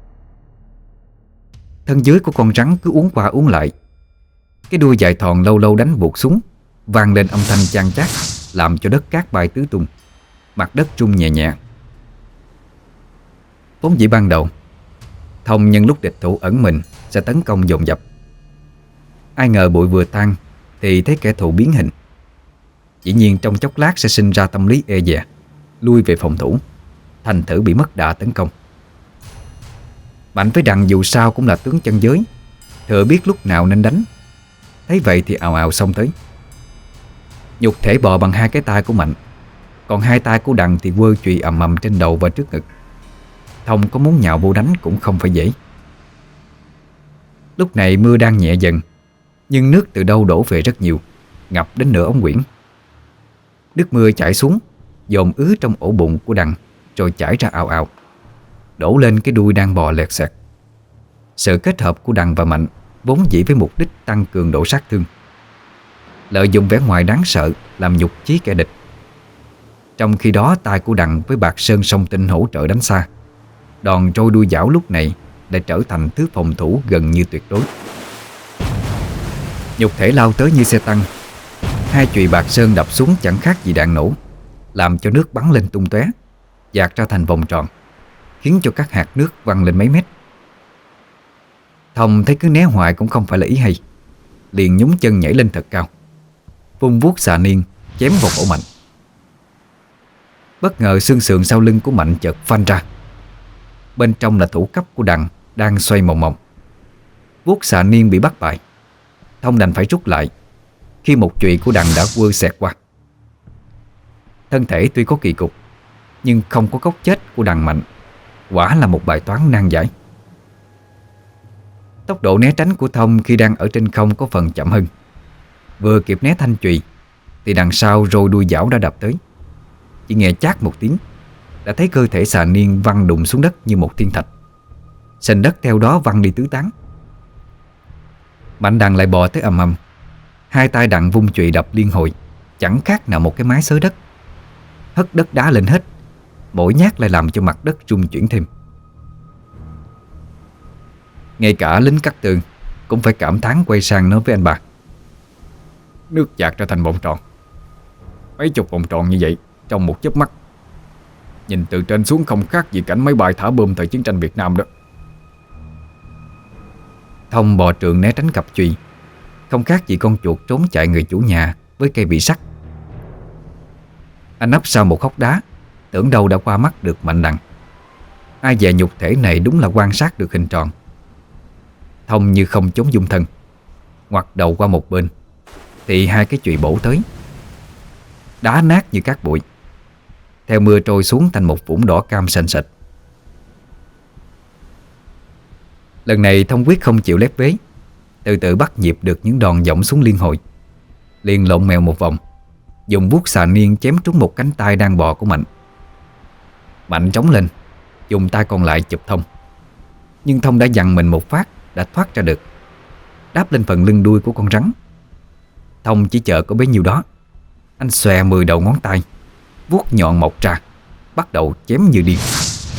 Thân dưới của con rắn cứ uốn qua uốn lại, cái đuôi dài thòn lâu lâu đánh vụt xuống, vang lên âm thanh chan chát, làm cho đất cát bay tứ tung, mặt đất rung nhẹ nhẹ. Vốn dĩ ban đầu, Thông nhân lúc địch thủ ẩn mình sẽ tấn công dồn dập. Ai ngờ bụi vừa tan thì thấy kẻ thù biến hình. Dĩ nhiên trong chốc lát sẽ sinh ra tâm lý e dè, lui về phòng thủ, thành thử bị mất đà tấn công. Mạnh với Đằng dù sao cũng là tướng chân giới, thừa biết lúc nào nên đánh. Thấy vậy thì ào ào xông tới. Nhục thể bò bằng hai cái tay của Mạnh, còn hai tay của Đằng thì quơ chùy ầm ầm trên đầu và trước ngực. Thông có muốn nhào vô đánh cũng không phải dễ. Lúc này mưa đang nhẹ dần, nhưng nước từ đâu đổ về rất nhiều, ngập đến nửa ống quyển. Nước mưa chảy xuống, dồn ứ trong ổ bụng của Đằng, rồi chảy ra ào ào, đổ lên cái đuôi đang bò lẹt xẹt. Sự kết hợp của Đằng và Mạnh vốn dĩ với mục đích tăng cường độ sát thương, lợi dụng vẻ ngoài đáng sợ làm nhục chí kẻ địch. Trong khi đó tay của Đằng với bạc sơn song tinh hỗ trợ đánh xa, đòn trôi đuôi dảo lúc này đã trở thành thứ phòng thủ gần như tuyệt đối. Nhục thể lao tới như xe tăng, hai chùy bạc sơn đập xuống chẳng khác gì đạn nổ, làm cho nước bắn lên tung tóe, dạt ra thành vòng tròn, khiến cho các hạt nước văng lên mấy mét. Thông thấy cứ né hoài cũng không phải là ý hay, liền nhúng chân nhảy lên thật cao, vung vuốt xà niên chém vào cổ Mạnh. Bất ngờ xương sườn sau lưng của Mạnh chợt phanh ra. Bên trong là thủ cấp của Đằng đang xoay mòng mòng. Vuốt xà niên bị bắt bại, Thông đành phải rút lại khi một chùy của Đằng đã quơ xẹt qua. Thân thể tuy có kỳ cục, nhưng không có góc chết của Đằng Mạnh, quả là một bài toán nan giải. Tốc độ né tránh của Thông khi đang ở trên không có phần chậm hơn. Vừa kịp né thanh chùy thì đằng sau rồi đuôi dảo đã đập tới. Chỉ nghe chát một tiếng, đã thấy cơ thể xà niên văng đụng xuống đất như một thiên thạch. Sền đất theo đó văng đi tứ tán. Mạnh Đằng lại bò tới ầm ầm. Hai tay Đằng vung chùy đập liên hồi, chẳng khác nào một cái mái xới đất, hất đất đá lên hết, mỗi nhát lại làm cho mặt đất rung chuyển thêm. Ngay cả lính cắt tường cũng phải cảm thán quay sang nói với anh bà: nước dạt ra thành vòng tròn, mấy chục vòng tròn như vậy trong một chớp mắt, nhìn từ trên xuống không khác gì cảnh máy bay thả bom thời chiến tranh Việt Nam đó. Thông bò trượng né tránh cặp chùy, không khác gì con chuột trốn chạy người chủ nhà với cây bị sắt. Anh nấp sau một hốc đá, tưởng đâu đã qua mắt được Mạnh Đằng. Ai dè nhục thể này đúng là quan sát được hình tròn. Thông như không chống dung thân, ngoặt đầu qua một bên thì hai cái chùy bổ tới, đá nát như cát bụi, theo mưa trôi xuống thành một vũng đỏ cam sền sệt. Lần này Thông quyết không chịu lép vế, từ từ bắt nhịp được những đòn giọng xuống liên hồi, liền lộn mèo một vòng, dùng vuốt xà niên chém trúng một cánh tay đang bò của Mạnh. Mạnh trống lên, dùng tay còn lại chụp Thông, nhưng Thông đã giằng mình một phát, đã thoát ra được, đáp lên phần lưng đuôi của con rắn. Thông chỉ chờ có bấy nhiêu đó, anh xòe mười đầu ngón tay, vuốt nhọn mọc ra, bắt đầu chém như điên.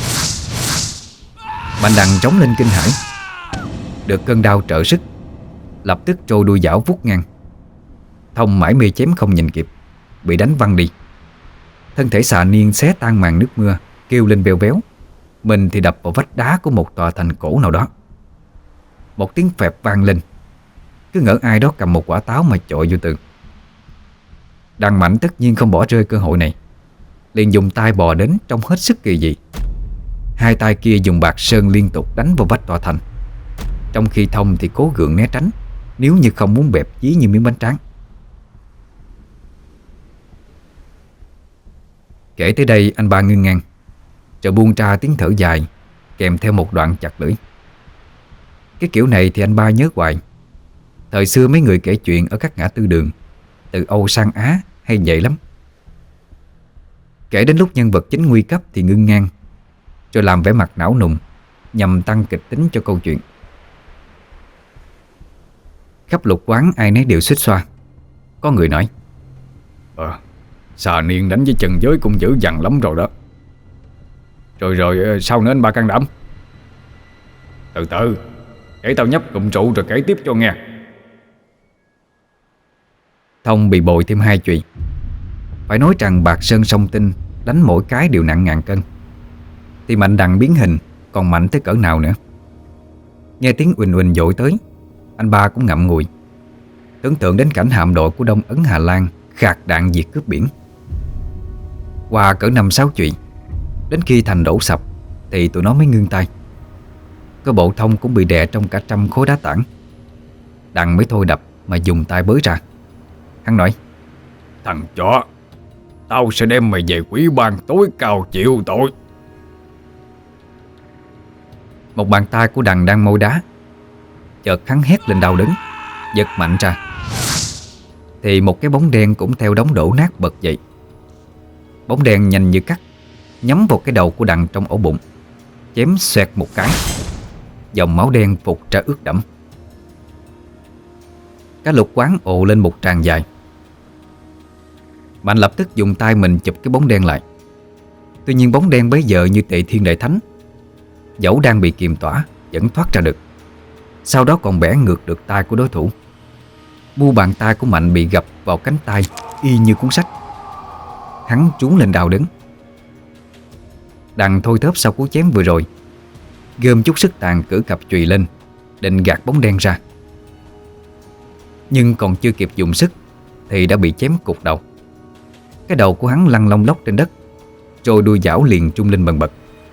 Mạnh Đằng trống lên kinh hãi, được cơn đau trợ sức, lập tức trôi đuôi dảo vuốt ngang. Thông mải mê chém không nhìn kịp, bị đánh văng đi. Thân thể xà niên xé tan màn nước mưa, kêu lên veo véo. Mình thì đập vào vách đá của một tòa thành cổ nào đó. Một tiếng phẹp vang lên, cứ ngỡ ai đó cầm một quả táo mà chọi vô tường. Đằng Mạnh tất nhiên không bỏ rơi cơ hội này, liền dùng tay bò đến trông hết sức kỳ dị. Hai tay kia dùng bạc sơn liên tục đánh vào vách tòa thành, trong khi Thông thì cố gượng né tránh, nếu như không muốn bẹp dí như miếng bánh tráng. Kể tới đây anh ba ngưng ngang, rồi buông ra tiếng thở dài, kèm theo một đoạn chặt lưỡi. Cái kiểu này thì anh ba nhớ hoài. Thời xưa mấy người kể chuyện ở các ngã tư đường, từ Âu sang Á hay vậy lắm. Kể đến lúc nhân vật chính nguy cấp thì ngưng ngang, rồi làm vẻ mặt não nùng, nhằm tăng kịch tính cho câu chuyện. Khắp lục quán ai nấy đều xuýt xoa. Có người nói: Ờ, xà niên đánh với chân giới cũng dữ dằn lắm rồi đó. Rồi rồi sao nữa anh ba can đảm? Từ từ, để tao nhấp cụm rượu rồi kể tiếp cho nghe. Thông bị bội thêm hai chuyện. Phải nói rằng Bạc Sơn Song Tinh đánh mỗi cái đều nặng ngàn cân, thì Mạnh Đằng biến hình còn mạnh tới cỡ nào nữa. Nghe tiếng uỳnh uỳnh dội tới, anh ba cũng ngậm ngùi, tưởng tượng đến cảnh hạm đội của Đông Ấn Hà Lan khạc đạn diệt cướp biển. Qua cỡ năm sáu chuyện, đến khi thành đổ sập thì tụi nó mới ngưng tay. Cơ bộ Thông cũng bị đè trong cả trăm khối đá tảng. Đằng mới thôi đập mà dùng tay bới ra. Hắn nói: Thằng chó, tao sẽ đem mày về quỷ ban tối cao chịu tội. Một bàn tay của Đằng đang môi đá, chợt hắn hét lên đau đớn, giật mạnh ra, thì một cái bóng đen cũng theo đống đổ nát bật dậy. Bóng đen nhanh như cắt nhắm vào cái đầu của Đằng trong ổ bụng, chém xoẹt một cái, dòng máu đen phụt ra ướt đẫm. Cả lục quán ồ lên một tràng dài. Mạnh lập tức dùng tay mình chụp cái bóng đen lại. Tuy nhiên bóng đen bấy giờ như Tề Thiên Đại Thánh, dẫu đang bị kiềm tỏa vẫn thoát ra được. Sau đó còn bẻ ngược được tay của đối thủ. Mu bàn tay của Mạnh bị gập vào cánh tay y như cuốn sách. Hắn trún lên đau đớn. Đằng thôi thóp sau cú chém vừa rồi, gom chút sức tàn cử cặp chùy lên, định gạt bóng đen ra. Nhưng còn chưa kịp dùng sức thì đã bị chém cục đầu. Cái đầu của hắn lăn lông lốc trên đất, rồi đuôi dảo liền trung lên bần bật.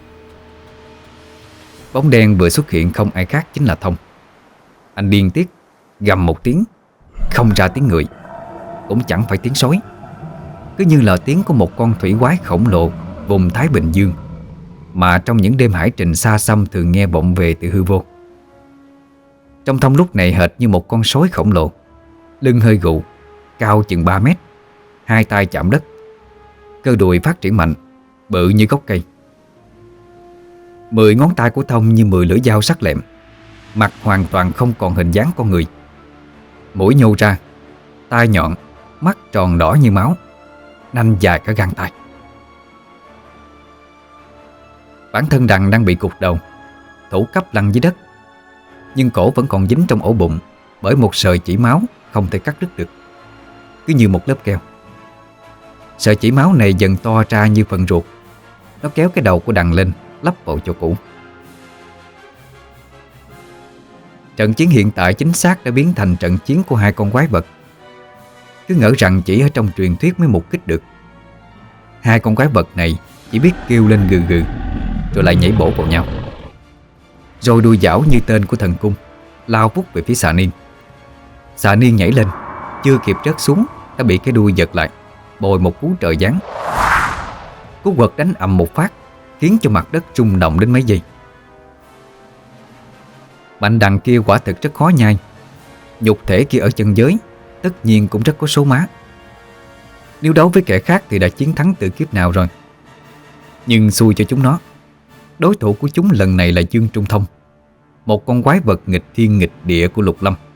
Bóng đen vừa xuất hiện không ai khác chính là Thông. Anh điên tiết gầm một tiếng, không ra tiếng người, cũng chẳng phải tiếng sói, cứ như là tiếng của một con thủy quái khổng lồ vùng Thái Bình Dương mà trong những đêm hải trình xa xăm thường nghe vọng về từ hư vô. Trong Thông lúc này hệt như một con sói khổng lồ, lưng hơi gù, cao chừng ba mét, hai tay chạm đất, cơ đùi phát triển mạnh, bự như gốc cây. Mười ngón tay của Thông như mười lưỡi dao sắc lẹm, mặt hoàn toàn không còn hình dáng con người. Mũi nhô ra, tai nhọn, mắt tròn đỏ như máu, nanh dài cả gang tay. Bản thân Đằng đang bị cụt đầu, thủ cấp lăn dưới đất, nhưng cổ vẫn còn dính trong ổ bụng bởi một sợi chỉ máu không thể cắt đứt được, cứ như một lớp keo. Sợi chỉ máu này dần to ra như phần ruột. Nó kéo cái đầu của Đằng lên, lắp vào chỗ cũ. Trận chiến hiện tại chính xác đã biến thành trận chiến của hai con quái vật. Cứ ngỡ rằng chỉ ở trong truyền thuyết mới mục kích được. Hai con quái vật này chỉ biết kêu lên gừ gừ, rồi lại nhảy bổ vào nhau. Rồi đuôi dảo như tên của thần cung lao vút về phía xà niên. Xà niên nhảy lên, chưa kịp rớt xuống đã bị cái đuôi giật lại, bồi một cú trời giáng. Cú quật đánh ầm một phát, khiến cho mặt đất rung động đến mấy giây. Mạnh Đằng kia quả thực rất khó nhai. Nhục thể kia ở chân giới tất nhiên cũng rất có số má. Nếu đấu với kẻ khác thì đã chiến thắng từ kiếp nào rồi. Nhưng xui cho chúng nó, đối thủ của chúng lần này là Dương Trung Thông, một con quái vật nghịch thiên nghịch địa của Lục Lâm.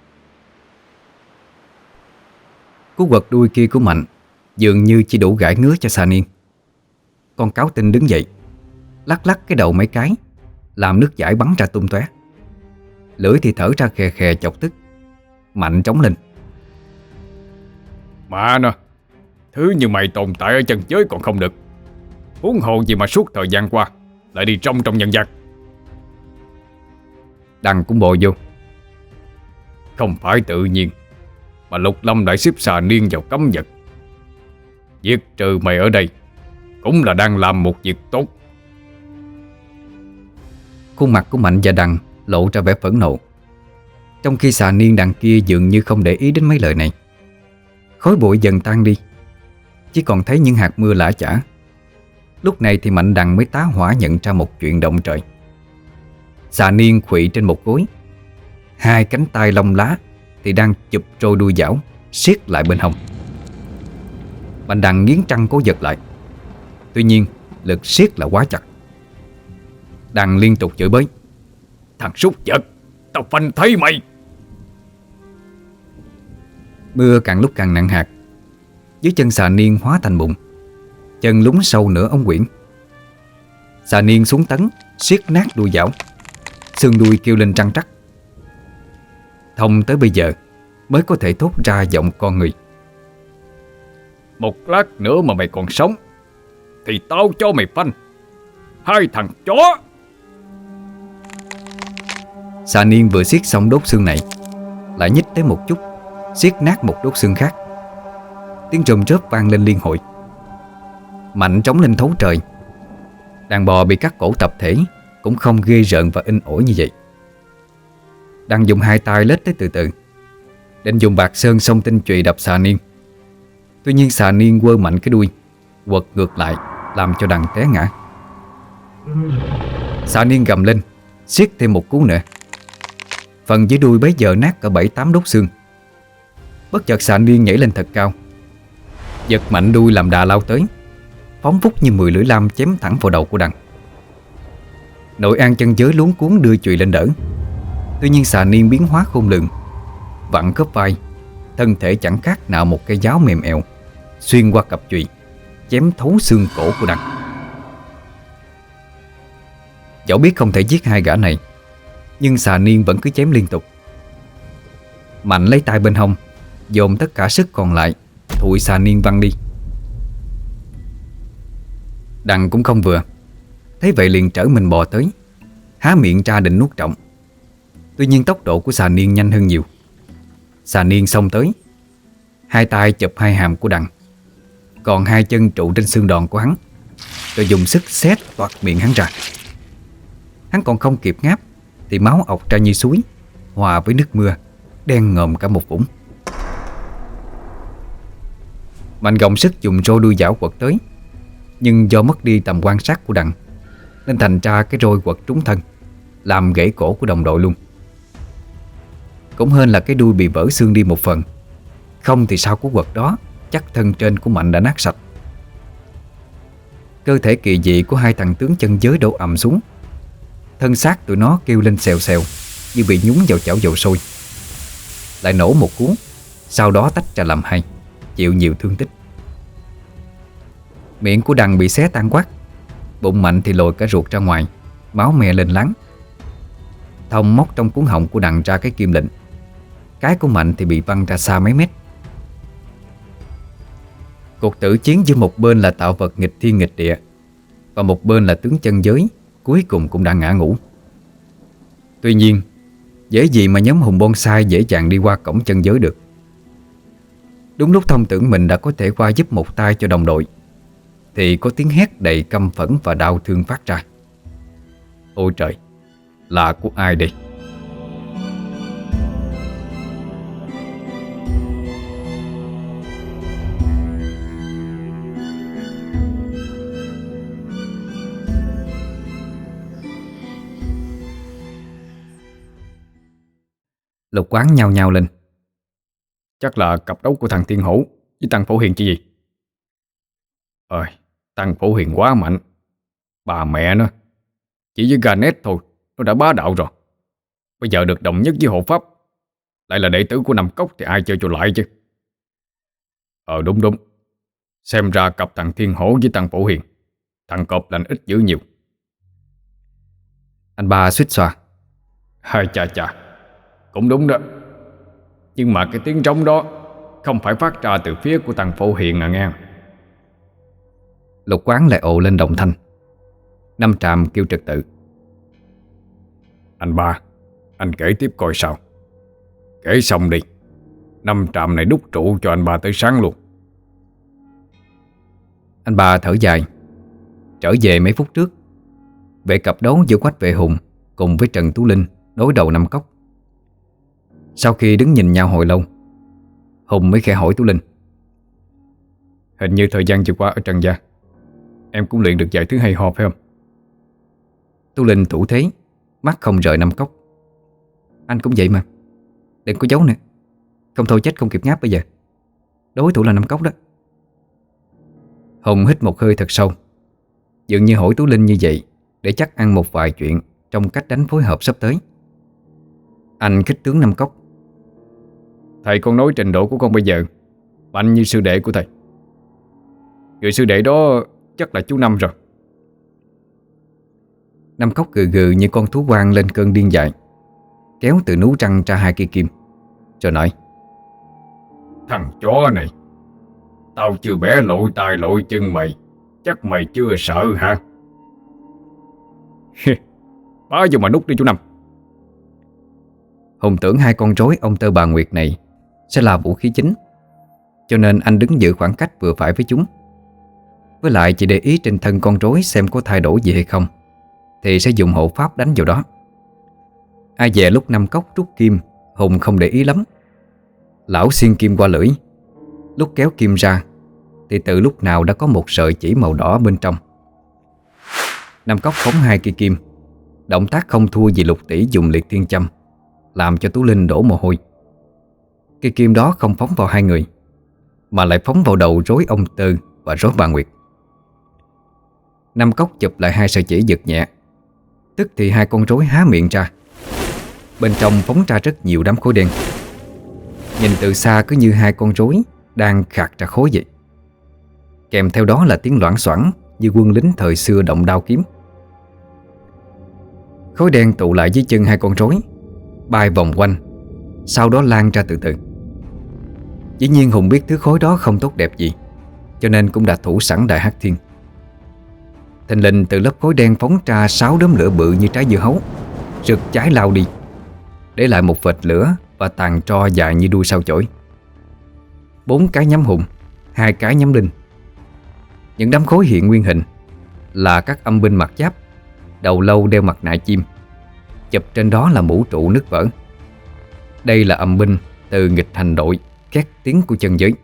Cú quật đuôi kia của Mạnh dường như chỉ đủ gãi ngứa cho xà niên. Con cáo tinh đứng dậy, lắc lắc cái đầu mấy cái, làm nước dãi bắn ra tung tóe. Lưỡi thì thở ra khè khè chọc tức. Mạnh trống lên: Mà nè, thứ như mày tồn tại ở chân giới còn không được, huống hồ gì mà suốt thời gian qua lại đi trong trong nhân gian. Đằng cũng bồ vô: Không phải tự nhiên mà Lục Lâm lại xếp xà niên vào cấm vật. Diệt trừ mày ở đây cũng là đang làm một việc tốt. Khuôn mặt của Mạnh và Đằng lộ ra vẻ phẫn nộ, trong khi xà niên đằng kia dường như không để ý đến mấy lời này. Khói bụi dần tan đi, chỉ còn thấy những hạt mưa lã chả. Lúc này thì Mạnh Đằng mới tá hỏa nhận ra một chuyện động trời. Xà niên khuỵu trên một gối, hai cánh tay lông lá thì đang chụp trôi đuôi dảo, siết lại bên hông. Mạnh Đằng nghiến răng cố giật lại. Tuy nhiên lực siết là quá chặt. Đằng liên tục chửi bới: Thằng súc vật, tao phanh thấy mày. Mưa càng lúc càng nặng hạt. Dưới chân xà niên hóa thành bụng, chân lún sâu nửa ống quyển. Xà niên xuống tấn, siết nát đuôi dảo, xương đuôi kêu lên trăng trắc. Thông tới bây giờ mới có thể thốt ra giọng con người: Một lát nữa mà mày còn sống thì tao cho mày phanh. Hai thằng chó. Xà niên vừa siết xong đốt xương này, lại nhích tới một chút, siết nát một đốt xương khác. Tiếng rôm rớp vang lên liên hồi. Mạnh trống lên thấu trời. Đàn bò bị cắt cổ tập thể cũng không ghê rợn và in ỏi như vậy. Đang dùng hai tay lết tới từ từ, định dùng bạc sơn xông tinh chùy đập xà niên. Tuy nhiên xà niên quơ mạnh cái đuôi, quật ngược lại, làm cho Đằng té ngã. Xà niên gầm lên, siết thêm một cú nữa. Phần dưới đuôi bấy giờ nát cả bảy tám đốt xương. Bất chợt xà niên nhảy lên thật cao, giật mạnh đuôi làm đà lao tới, phóng vút như mười lưỡi lam chém thẳng vào đầu của Đằng. Nội An chân giới luống cuống đưa chùy lên đỡ. Tuy nhiên xà niên biến hóa khôn lường, vặn khớp vai, thân thể chẳng khác nào một cây giáo mềm ẻo, xuyên qua cặp chùy, chém thấu xương cổ của Đằng. Dẫu biết không thể giết hai gã này, nhưng xà niên vẫn cứ chém liên tục. Mạnh lấy tay bên hông, dồn tất cả sức còn lại, thụi xà niên văng đi. Đằng cũng không vừa, thấy vậy liền trở mình bò tới, há miệng ra định nuốt trọn. Tuy nhiên tốc độ của xà niên nhanh hơn nhiều. Xà niên xông tới, hai tay chụp hai hàm của Đằng, còn hai chân trụ trên xương đòn của hắn, rồi dùng sức xé toạc miệng hắn ra. Hắn còn không kịp ngáp thì máu ọc ra như suối, hòa với nước mưa, đen ngòm cả một vũng. Mạnh gồng sức dùng roi đuôi dảo quật tới, nhưng do mất đi tầm quan sát của Đằng nên thành ra cái roi quật trúng thân, làm gãy cổ của đồng đội luôn. Cũng hên là cái đuôi bị vỡ xương đi một phần, không thì sau cú quật đó chắc thân trên của Mạnh đã nát sạch. Cơ thể kỳ dị của hai thằng tướng chân giới đổ ầm xuống. Thân xác tụi nó kêu lên xèo xèo như bị nhúng vào chảo dầu sôi, lại nổ một cú, sau đó tách ra làm hai, chịu nhiều thương tích. Miệng của Đằng bị xé tan quát, bụng Mạnh thì lồi cả ruột ra ngoài, máu me lên láng. Thông móc trong cuốn họng của Đằng ra cái kim lệnh, cái của Mạnh thì bị văng ra xa mấy mét. Cuộc tử chiến giữa một bên là tạo vật nghịch thiên nghịch địa và một bên là tướng chân giới, cuối cùng cũng đã ngã ngũ. Tuy nhiên, dễ gì mà nhóm hùng bonsai dễ dàng đi qua cổng chân giới được. Đúng lúc Thông tưởng mình đã có thể qua giúp một tay cho đồng đội, thì có tiếng hét đầy căm phẫn và đau thương phát ra. Ôi trời, là của ai đây? Lục Quán nhao nhao lên. Chắc là cặp đấu của thằng Thiên Hổ với thằng Phổ Hiền chứ gì. Ơi, thằng Phổ Hiền quá mạnh. Bà mẹ nó, chỉ với Garnet thôi nó đã bá đạo rồi. Bây giờ được đồng nhất với hộ pháp, lại là đệ tử của Năm Cốc thì ai chơi cho lại chứ. Ờ đúng đúng, xem ra cặp thằng Thiên Hổ với thằng Phổ Hiền, thằng cọp lành ít dữ nhiều. Anh ba suýt xoa. Hai chà chà, cũng đúng đó. Nhưng mà cái tiếng trống đó không phải phát ra từ phía của thằng Phổ Hiền à nghe. Lục Quán lại ồ lên đồng thanh. Năm Trạm kêu trật tự. Anh ba, anh kể tiếp coi sao. Kể xong đi, Năm Trạm này đút trụ cho anh ba tới sáng luôn. Anh ba thở dài. Trở về mấy phút trước, về cặp đấu giữa Quách Vệ Hùng cùng với Trần Tú Linh đối đầu Năm Cốc. Sau khi đứng nhìn nhau hồi lâu, Hùng mới khẽ hỏi Tú Linh: Hình như thời gian vừa qua ở Trần gia em cũng luyện được vài thứ hay ho phải không? Tú Linh thủ thế, mắt không rời Năm Cốc. Anh cũng vậy mà, đừng có giấu nữa. Không thôi chết không kịp ngáp bây giờ. Đối thủ là Năm Cốc đó. Hùng hít một hơi thật sâu, dường như hỏi Tú Linh như vậy để chắc ăn một vài chuyện trong cách đánh phối hợp sắp tới. Anh khích tướng Năm Cốc. Thầy con nói trình độ của con bây giờ mạnh như sư đệ của thầy. Người sư đệ đó chắc là chú Năm rồi. Năm Cốc gừ gừ như con thú hoang lên cơn điên dại, kéo từ nú răng ra hai cây kim, rồi nói: Thằng chó này, tao chưa bẻ lội tài lội chân mày, chắc mày chưa sợ hả? Bá vô mà nút đi chú Năm. Hùng tưởng hai con rối ông Tơ Bà Nguyệt này sẽ là vũ khí chính, cho nên anh đứng giữ khoảng cách vừa phải với chúng. Với lại chỉ để ý trên thân con rối xem có thay đổi gì hay không, thì sẽ dùng hộ pháp đánh vào đó. Ai dè lúc Năm Cốc rút kim, Hùng không để ý lắm. Lão xiên kim qua lưỡi, lúc kéo kim ra thì từ lúc nào đã có một sợi chỉ màu đỏ bên trong. Năm Cốc phóng hai cây kim, động tác không thua gì Lục Tỷ dùng liệt thiên châm, làm cho Tú Linh đổ mồ hôi. Cây kim đó không phóng vào hai người, mà lại phóng vào đầu rối ông Tơ và rối bà Nguyệt. Năm Cốc chụp lại hai sợi chỉ giật nhẹ, tức thì hai con rối há miệng ra. Bên trong phóng ra rất nhiều đám khối đen. Nhìn từ xa cứ như hai con rối đang khạc ra khối vậy. Kèm theo đó là tiếng loảng xoảng như quân lính thời xưa động đao kiếm. Khối đen tụ lại dưới chân hai con rối, bay vòng quanh, sau đó lan ra từ từ. Dĩ nhiên Hùng biết thứ khối đó không tốt đẹp gì, cho nên cũng đã thủ sẵn Đại Hắc Thiên. Thình lình từ lớp khối đen phóng ra sáu đốm lửa bự như trái dưa hấu, rực cháy lao đi, để lại một vệt lửa và tàn tro dài như đuôi sao chổi. Bốn cái nhắm Hùng, hai cái nhắm Linh. Những đám khối hiện nguyên hình là các âm binh mặc giáp, đầu lâu đeo mặt nạ chim, chụp trên đó là mũ trụ nứt vỡ. Đây là âm binh từ nghịch hành đội khét tiếng của chân giới.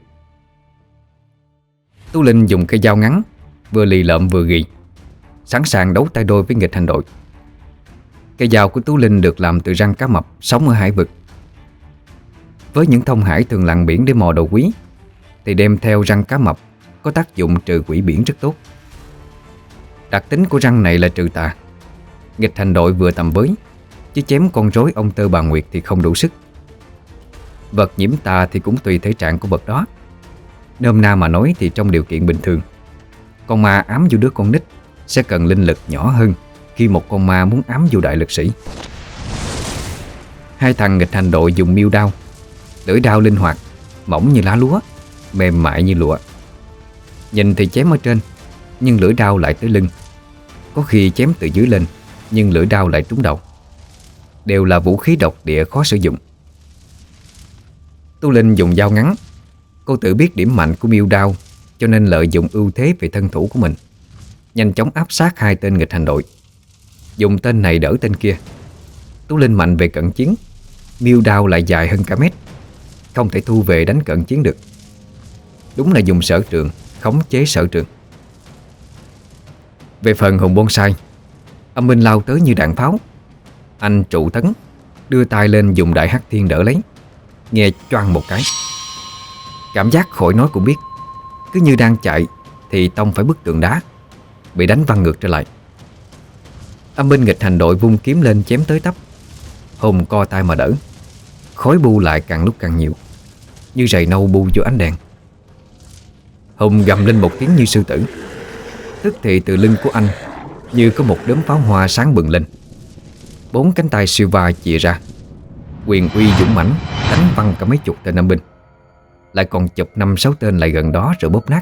Tú Linh dùng cây dao ngắn, vừa lì lợm vừa ghi, sẵn sàng đấu tay đôi với nghịch hành đội. Cây dao của Tú Linh được làm từ răng cá mập sống ở hải vực. Với những thông hải thường lặn biển để mò đồ quý, thì đem theo răng cá mập có tác dụng trừ quỷ biển rất tốt. Đặc tính của răng này là trừ tà. Nghịch hành đội vừa tầm với, chứ chém con rối ông Tơ Bà Nguyệt thì không đủ sức. Vật nhiễm tà thì cũng tùy thể trạng của vật đó. Nôm na mà nói thì trong điều kiện bình thường, con ma ám vô đứa con nít sẽ cần linh lực nhỏ hơn khi một con ma muốn ám vô đại lực sĩ. Hai thằng nghịch hành đội dùng miêu đao, lưỡi đao linh hoạt, mỏng như lá lúa, mềm mại như lụa. Nhìn thì chém ở trên, nhưng lưỡi đao lại tới lưng. Có khi chém từ dưới lên, nhưng lưỡi đao lại trúng đầu. Đều là vũ khí độc địa khó sử dụng. Tú Linh dùng dao ngắn. Cô tự biết điểm mạnh của miêu đao, cho nên lợi dụng ưu thế về thân thủ của mình, nhanh chóng áp sát hai tên nghịch hành đội. Dùng tên này đỡ tên kia. Tú Linh mạnh về cận chiến, miêu đao lại dài hơn cả mét, không thể thu về đánh cận chiến được. Đúng là dùng sở trường khống chế sở trường. Về phần Hùng Bonsai, âm binh lao tới như đạn pháo. Anh trụ tấn, đưa tay lên dùng Đại Hắc Thiên đỡ lấy. Nghe choang một cái, cảm giác khỏi nói cũng biết. Cứ như đang chạy thì tông phải bức tường đá, bị đánh văng ngược trở lại. Âm binh nghịch hành đội vung kiếm lên chém tới tấp. Hùng co tay mà đỡ. Khói bu lại càng lúc càng nhiều, như rầy nâu bu vô ánh đèn. Hùng gầm lên một tiếng như sư tử. Tức thì từ lưng của anh như có một đốm pháo hoa sáng bừng lên. Bốn cánh tay siêu va chìa ra, quyền uy dũng mãnh đánh văng cả mấy chục tên âm binh. Lại còn chụp năm sáu tên lại gần đó rồi bóp nát.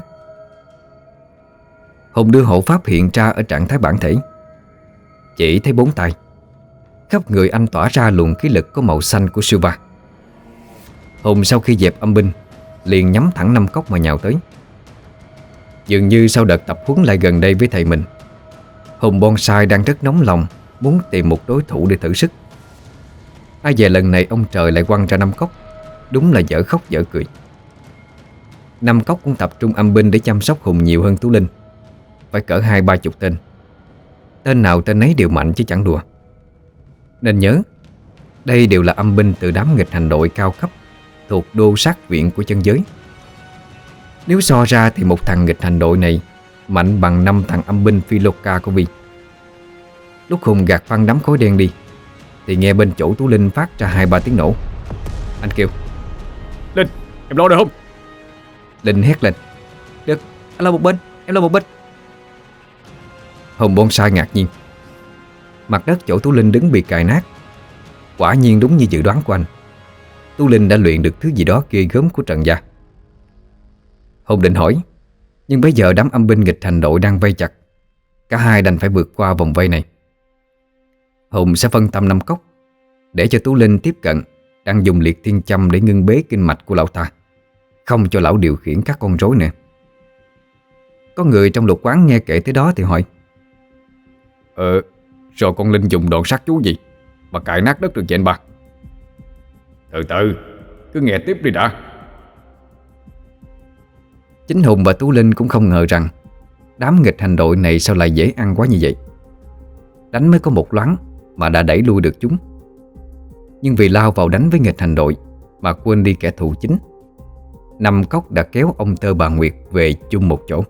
Hùng đưa hộ pháp hiện ra ở trạng thái bản thể, chỉ thấy bốn tay. Khắp người anh tỏa ra luồng khí lực có màu xanh của siêu va. Hùng sau khi dẹp âm binh liền nhắm thẳng Năm Cốc mà nhào tới. Dường như sau đợt tập huấn lại gần đây với thầy mình, Hùng Bonsai đang rất nóng lòng muốn tìm một đối thủ để thử sức. Ai về lần này ông trời lại quăng ra Năm Cốc, đúng là dở khóc dở cười. Năm Cốc cũng tập trung âm binh để chăm sóc Hùng nhiều hơn Tú Linh, phải cỡ hai ba chục tên. Tên nào tên ấy đều mạnh chứ chẳng đùa. Nên nhớ, đây đều là âm binh từ đám nghịch hành đội cao cấp, thuộc đô sát viện của chân giới. Nếu so ra thì một thằng nghịch hành đội này mạnh bằng năm thằng âm binh Philoka của Vi. Lúc Hùng gạt phăng đám khói đen đi thì nghe bên chỗ Tú Linh phát ra hai ba tiếng nổ. Anh kêu: Linh, em lo được không? Linh hét lên: Được, anh lo một bên, em lo một bên. Hùng bonsai ngạc nhiên. Mặt đất chỗ Tú Linh đứng bị cài nát. Quả nhiên đúng như dự đoán của anh, Tú Linh đã luyện được thứ gì đó ghê gớm của Trần gia. Hùng định hỏi, nhưng bây giờ đám âm binh nghịch hành đội đang vây chặt, cả hai đành phải vượt qua vòng vây này. Hùng sẽ phân tâm Năm Cốc, để cho Tú Linh tiếp cận đang dùng liệt thiên châm để ngưng bế kinh mạch của lão ta, không cho lão điều khiển các con rối nữa. Có người trong lục quán nghe kể tới đó thì hỏi: Ờ, rồi con Linh dùng đòn sát chú gì mà cài nát đất được vậy anh ba? Từ từ, cứ nghe tiếp đi đã. Chính Hùng và Tú Linh cũng không ngờ rằng đám nghịch hành đội này sao lại dễ ăn quá như vậy. Đánh mới có một loáng mà đã đẩy lui được chúng. Nhưng vì lao vào đánh với nghịch hành đội mà quên đi kẻ thù chính, Năm Cốc đã kéo ông Tơ bà Nguyệt về chung một chỗ.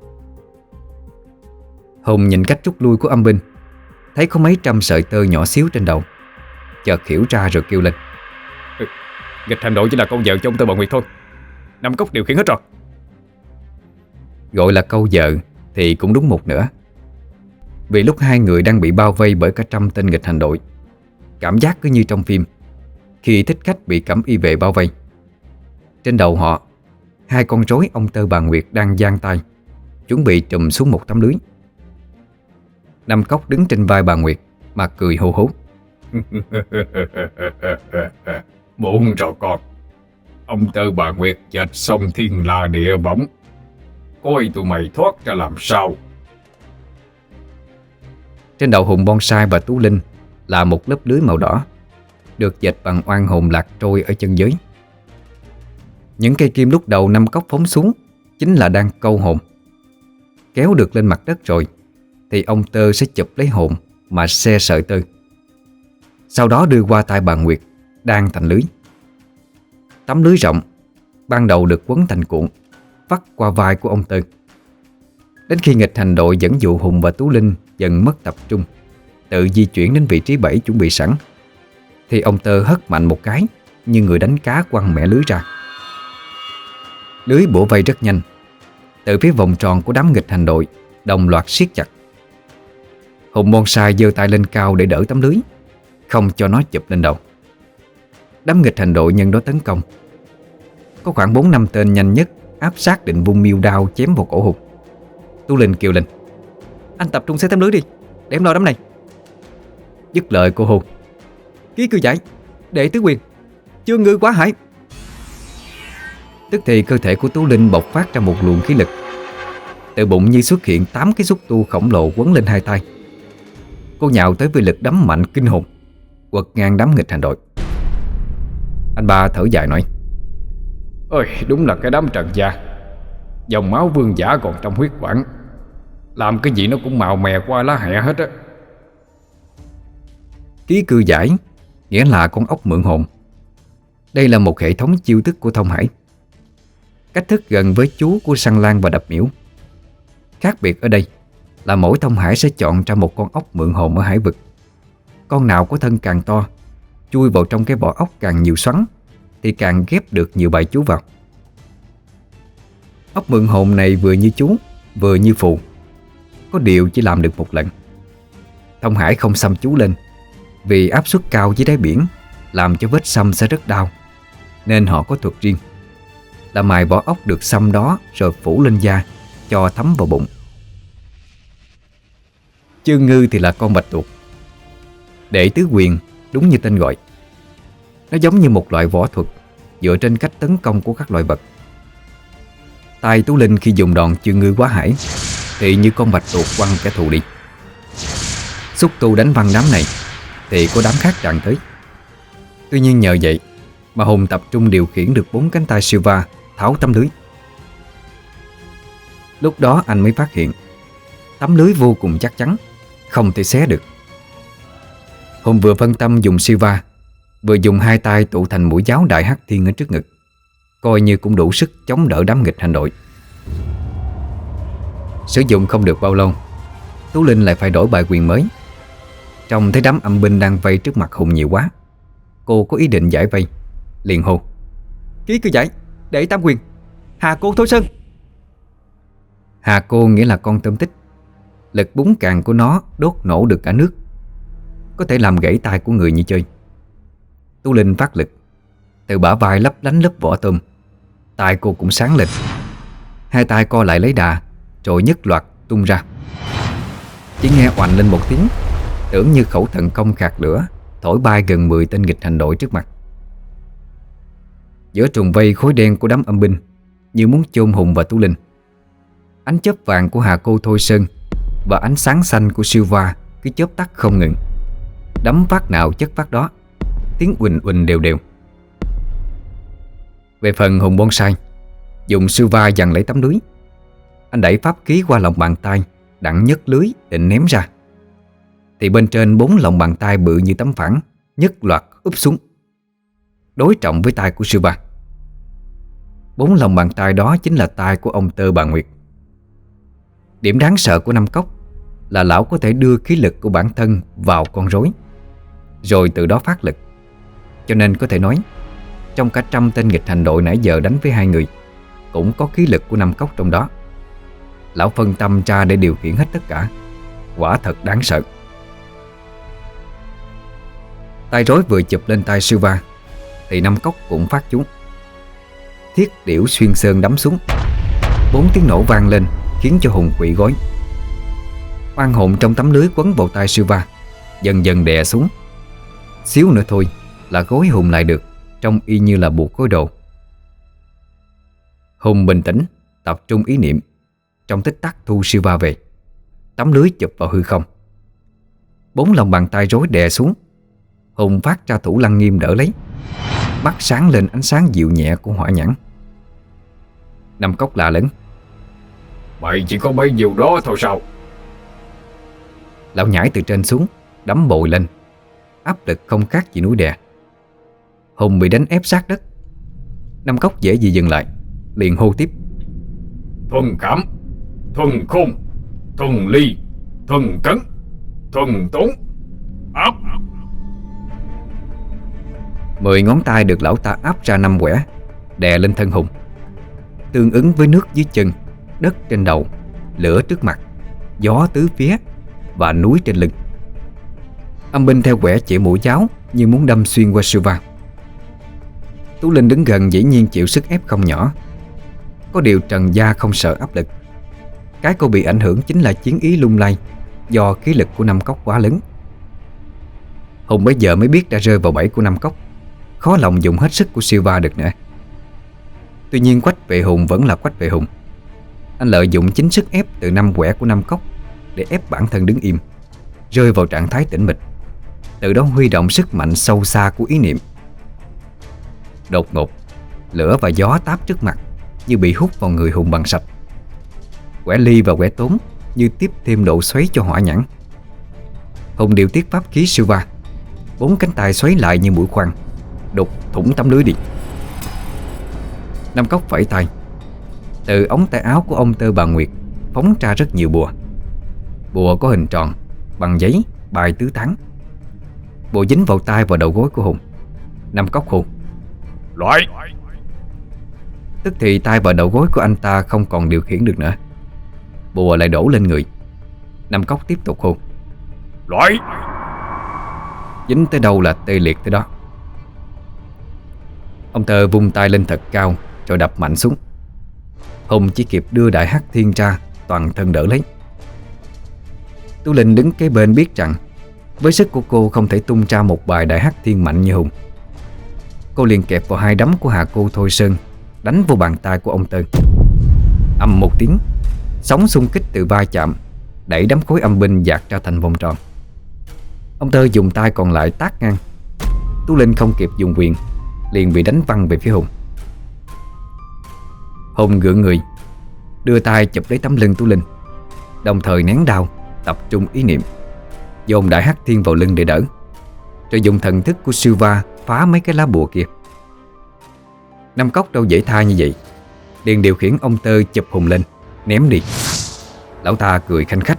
Hùng nhìn cách rút lui của âm binh, thấy có mấy trăm sợi tơ nhỏ xíu trên đầu, chợt hiểu ra rồi kêu lên: ừ, Nghịch hành đội chỉ là con vợ cho ông Tơ bà Nguyệt thôi. Năm Cốc điều khiển hết rồi. Gọi là câu vợ thì cũng đúng một nửa. Vì lúc hai người đang bị bao vây bởi cả trăm tên nghịch hành đội, cảm giác cứ như trong phim khi thích khách bị cẩm y vệ bao vây. Trên đầu họ, hai con rối ông Tơ bà Nguyệt đang giang tay, chuẩn bị trùm xuống một tấm lưới. Năm Cốc đứng trên vai bà Nguyệt mà cười hô hố: Muộn rồi con. Ông Tơ bà Nguyệt dệt xong thiên la địa võng, coi tụi mày thoát ra làm sao. Trên đầu Hùng bonsai và Tú Linh là một lớp lưới màu đỏ, được dệt bằng oan hồn lạc trôi ở chân giới. Những cây kim lúc đầu Năm Cốc phóng xuống chính là đang câu hồn. Kéo được lên mặt đất rồi thì ông Tơ sẽ chụp lấy hồn mà xe sợi tơ, sau đó đưa qua tay bà Nguyệt đan thành lưới. Tấm lưới rộng ban đầu được quấn thành cuộn, vắt qua vai của ông Tơ. Đến khi nghịch hành đội dẫn dụ Hùng và Tú Linh dần mất tập trung, tự di chuyển đến vị trí bẫy chuẩn bị sẵn, thì ông Tơ hất mạnh một cái như người đánh cá quăng mẻ lưới ra. Lưới bủa vây rất nhanh. Từ phía vòng tròn của đám nghịch hành đội đồng loạt siết chặt. Hùng bonsai giơ tay lên cao để đỡ tấm lưới, không cho nó chụp lên đầu. Đám nghịch hành đội nhân đó tấn công. Có khoảng bốn năm tên nhanh nhất áp sát định vung miêu đao chém vào cổ Hùng. Tú Linh kêu lên: Anh tập trung xé tấm lưới đi, để em lo đám này. Dứt lời cô Hùng: Ký cư giải, đệ tứ quyền, chương ngư quá hải. Tức thì cơ thể của Tú Linh bộc phát ra một luồng khí lực. Từ bụng như xuất hiện tám cái xúc tu khổng lồ quấn lên hai tay. Cô nhào tới với lực đấm mạnh kinh hồn, quật ngang đám nghịch hành đội. Anh ba thở dài nói: Ôi, đúng là cái đám Trần gia, dòng máu vương giả còn trong huyết quản, làm cái gì nó cũng màu mè qua lá hẹ hết á. Ký cư giải nghĩa là con ốc mượn hồn. Đây là một hệ thống chiêu thức của Thông Hải, cách thức gần với chú của Săn Lan và Đập Miễu. Khác biệt ở đây là mỗi Thông Hải sẽ chọn ra một con ốc mượn hồn ở hải vực. Con nào có thân càng to, chui vào trong cái vỏ ốc càng nhiều xoắn, thì càng ghép được nhiều bài chú vào. Ốc mượn hồn này vừa như chú, vừa như phù, có điều chỉ làm được một lần. Thông Hải không xăm chú lên, vì áp suất cao dưới đáy biển làm cho vết xăm sẽ rất đau, nên họ có thuật riêng là mài vỏ ốc được xăm đó rồi phủ lên da cho thấm vào bụng. Chương ngư thì là con bạch tuộc. Đệ tứ quyền đúng như tên gọi. Nó giống như một loại võ thuật dựa trên cách tấn công của các loại vật. Tay Tú Linh khi dùng đòn chương ngư quá hải thì như con bạch tuộc quăng kẻ thù đi. Xúc tu đánh văng đám này thì có đám khác tràn tới. Tuy nhiên nhờ vậy mà Hùng tập trung điều khiển được bốn cánh tay Silva tháo tấm lưới. Lúc đó anh mới phát hiện tấm lưới vô cùng chắc chắn, không thể xé được. Hùng vừa phân tâm dùng Silva, vừa dùng hai tay tụ thành mũi giáo đại hắc thiên ở trước ngực, coi như cũng đủ sức chống đỡ đám nghịch hành đội. Sử dụng không được bao lâu, Tú Linh lại phải đổi bài quyền mới. Trông thấy đám âm binh đang vây trước mặt Hùng nhiều quá, cô có ý định giải vây, liền hô: "Ký cứ giải, để tam quyền, Hà Cô Thôi Sơn." Hà Cô nghĩa là con tôm tích. Lực búng càng của nó đốt nổ được cả nước, có thể làm gãy tay của người như chơi. Tú Linh phát lực, từ bả vai lấp lánh lớp vỏ tôm, tay cô cũng sáng lên. Hai tay co lại lấy đà, rồi nhất loạt tung ra. Chỉ nghe oành lên một tiếng, tưởng như khẩu thần công khạc lửa, thổi bay gần mười tên nghịch hành đội trước mặt. Giữa trùng vây khối đen của đám âm binh như muốn chôn Hùng và Tú Linh. Ánh chớp vàng của Hà Cô Thôi Sơn và ánh sáng xanh của Silva cứ chớp tắt không ngừng, đấm phát nào chất phát đó, tiếng uỳnh uỳnh đều đều. Về phần Hùng Bonsai, dùng Silva giằng lấy tấm lưới. Anh đẩy pháp khí qua lòng bàn tay, đặng nhấc lưới định ném ra, thì bên trên bốn lòng bàn tay bự như tấm phẳng nhất loạt úp xuống, đối trọng với tay của Silva. Bốn lòng bàn tay đó chính là tay của ông Tơ Bà Nguyệt. Điểm đáng sợ của Năm Cốc là lão có thể đưa khí lực của bản thân vào con rối, rồi từ đó phát lực. Cho nên có thể nói, trong cả trăm tên nghịch hành đội nãy giờ đánh với hai người, cũng có khí lực của Năm Cốc trong đó. Lão phân tâm ra để điều khiển hết tất cả, quả thật đáng sợ. Tay rối vừa chụp lên tay Silva thì Năm Cốc cũng phát chú. Thiết điểu xuyên sơn đấm xuống, bốn tiếng nổ vang lên khiến cho Hùng quỵ gối. Oan hồn trong tấm lưới quấn vào tay Silva dần dần đè xuống. Xíu nữa thôi là gối Hùng lại được, trông y như là buộc gối đồ. Hùng bình tĩnh, tập trung ý niệm, trong tích tắc thu Silva về. Tấm lưới chụp vào hư không, bốn lòng bàn tay rối đè xuống. Hùng phát ra thủ lăng nghiêm đỡ lấy, mắt sáng lên ánh sáng dịu nhẹ của hỏa nhãn. Năm Cốc lạ lẫn: "Mày chỉ có bấy nhiêu đó thôi sao?" Lão nhảy từ trên xuống, đấm bồi lên, áp lực không khác gì núi đè. Hùng bị đánh ép sát đất. Năm Cốc dễ gì dừng lại, liền hô tiếp: "Thuần cảm, thuần khôn, thuần ly, thuần cấn, thuần tốn, áp." Mười ngón tay được lão ta áp ra năm quẻ, đè lên thân Hùng, tương ứng với nước dưới chân, đất trên đầu, lửa trước mặt, gió tứ phía và núi trên lưng. Âm binh theo quẻ chỉ mũi giáo như muốn đâm xuyên qua Silva. Tú Linh đứng gần dĩ nhiên chịu sức ép không nhỏ. Có điều Trần Gia không sợ áp lực. Cái cô bị ảnh hưởng chính là chiến ý lung lay do khí lực của Năm Cốc quá lớn. Hùng bây giờ mới biết đã rơi vào bẫy của Năm Cốc, khó lòng dùng hết sức của Silva được nữa. Tuy nhiên Quách Vệ Hùng vẫn là Quách Vệ Hùng. Anh lợi dụng chính sức ép từ năm quẻ của Năm Cốc để ép bản thân đứng im, rơi vào trạng thái tĩnh mịch, từ đó huy động sức mạnh sâu xa của ý niệm. Đột ngột, lửa và gió táp trước mặt như bị hút vào người Hùng bằng sạch. Quẻ ly và quẻ tốn như tiếp thêm độ xoáy cho hỏa nhãn. Hùng điều tiết pháp khí Silva, bốn cánh tay xoáy lại như mũi khoan, đục thủng tấm lưới đi. Năm Cốc phẩy tay, từ ống tay áo của ông Tơ Bà Nguyệt phóng ra rất nhiều bùa. Bùa có hình tròn, bằng giấy, bài tứ tán. Bùa dính vào tay và đầu gối của Hùng. Năm Cốc hô: "Loại!" Tức thì tay và đầu gối của anh ta không còn điều khiển được nữa. Bùa lại đổ lên người. Năm Cốc tiếp tục hô: "Loại!" Dính tới đâu là tê liệt tới đó. Ông Tơ vung tay lên thật cao rồi đập mạnh xuống. Hùng chỉ kịp đưa Đại Hắc Thiên ra, toàn thân đỡ lấy. Tú Linh đứng kế bên biết rằng với sức của cô không thể tung ra một bài Đại Hắc Thiên mạnh như Hùng. Cô liền kẹp vào hai đấm của Hà Cô Thôi Sơn, đánh vô bàn tay của ông Tơ. Ầm một tiếng, sóng xung kích từ va chạm đẩy đám khối âm binh dạt ra thành vòng tròn. Ông Tơ dùng tay còn lại tát ngang. Tú Linh không kịp dùng quyền, liền bị đánh văng về phía Hùng. Hùng gượng người, đưa tay chụp lấy tấm lưng Tú Linh, đồng thời nén đau, tập trung ý niệm, dồn Đại Hắc Thiên vào lưng để đỡ, rồi dùng thần thức của Silva phá mấy cái lá bùa kia. Năm Cốc đâu dễ tha như vậy, liền điều khiển ông Tơ chụp Hùng lên, ném đi. Lão ta cười khanh khách.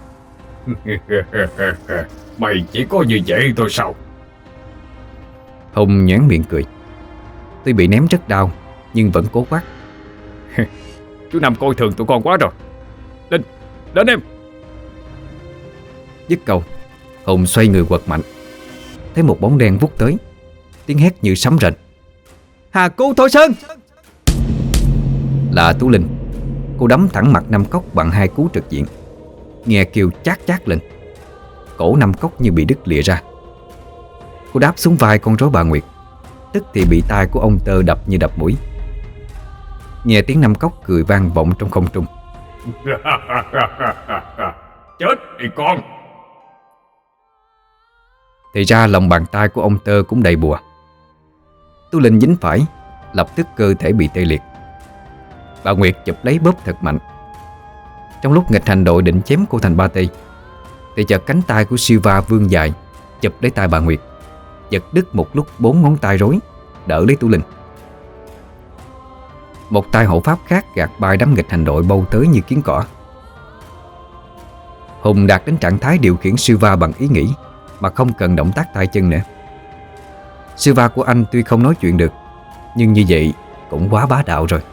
Mày chỉ có như vậy thôi sao? Hùng nhoẻn miệng cười. Tuy bị ném rất đau, nhưng vẫn cố quát. Chú Năm coi thường tụi con quá rồi. Lên, đến em. Dứt câu, Hùng xoay người quật mạnh. Thấy một bóng đen vút tới, tiếng hét như sấm rền. Hà Cô Thôi Sơn! Là Tú Linh. Cô đấm thẳng mặt Năm Cốc bằng hai cú trực diện. Nghe kêu chát chát lên. Cổ Năm Cốc như bị đứt lìa ra. Cô đáp xuống vai con rối bà Nguyệt, tức thì bị tai của ông Tơ đập như đập mũi. Nghe tiếng Năm Cốc cười vang vọng trong không trung. Chết đi con! Thì ra lòng bàn tay của ông Tơ cũng đầy bùa. Tú Linh dính phải, lập tức cơ thể bị tê liệt. Bà Nguyệt chụp lấy bóp thật mạnh. Trong lúc nghịch hành đội định chém cô thành ba tê, thì chợt cánh tay của Silva vươn dài, chụp lấy tay bà Nguyệt, giật đứt một lúc bốn ngón tay rối, đỡ lấy Tú Linh. Một tay hộ pháp khác gạt bay đám nghịch hành đội bâu tới như kiến cỏ. Hùng đạt đến trạng thái điều khiển Silva bằng ý nghĩ, mà không cần động tác tay chân nữa. Silva của anh tuy không nói chuyện được, nhưng như vậy cũng quá bá đạo rồi.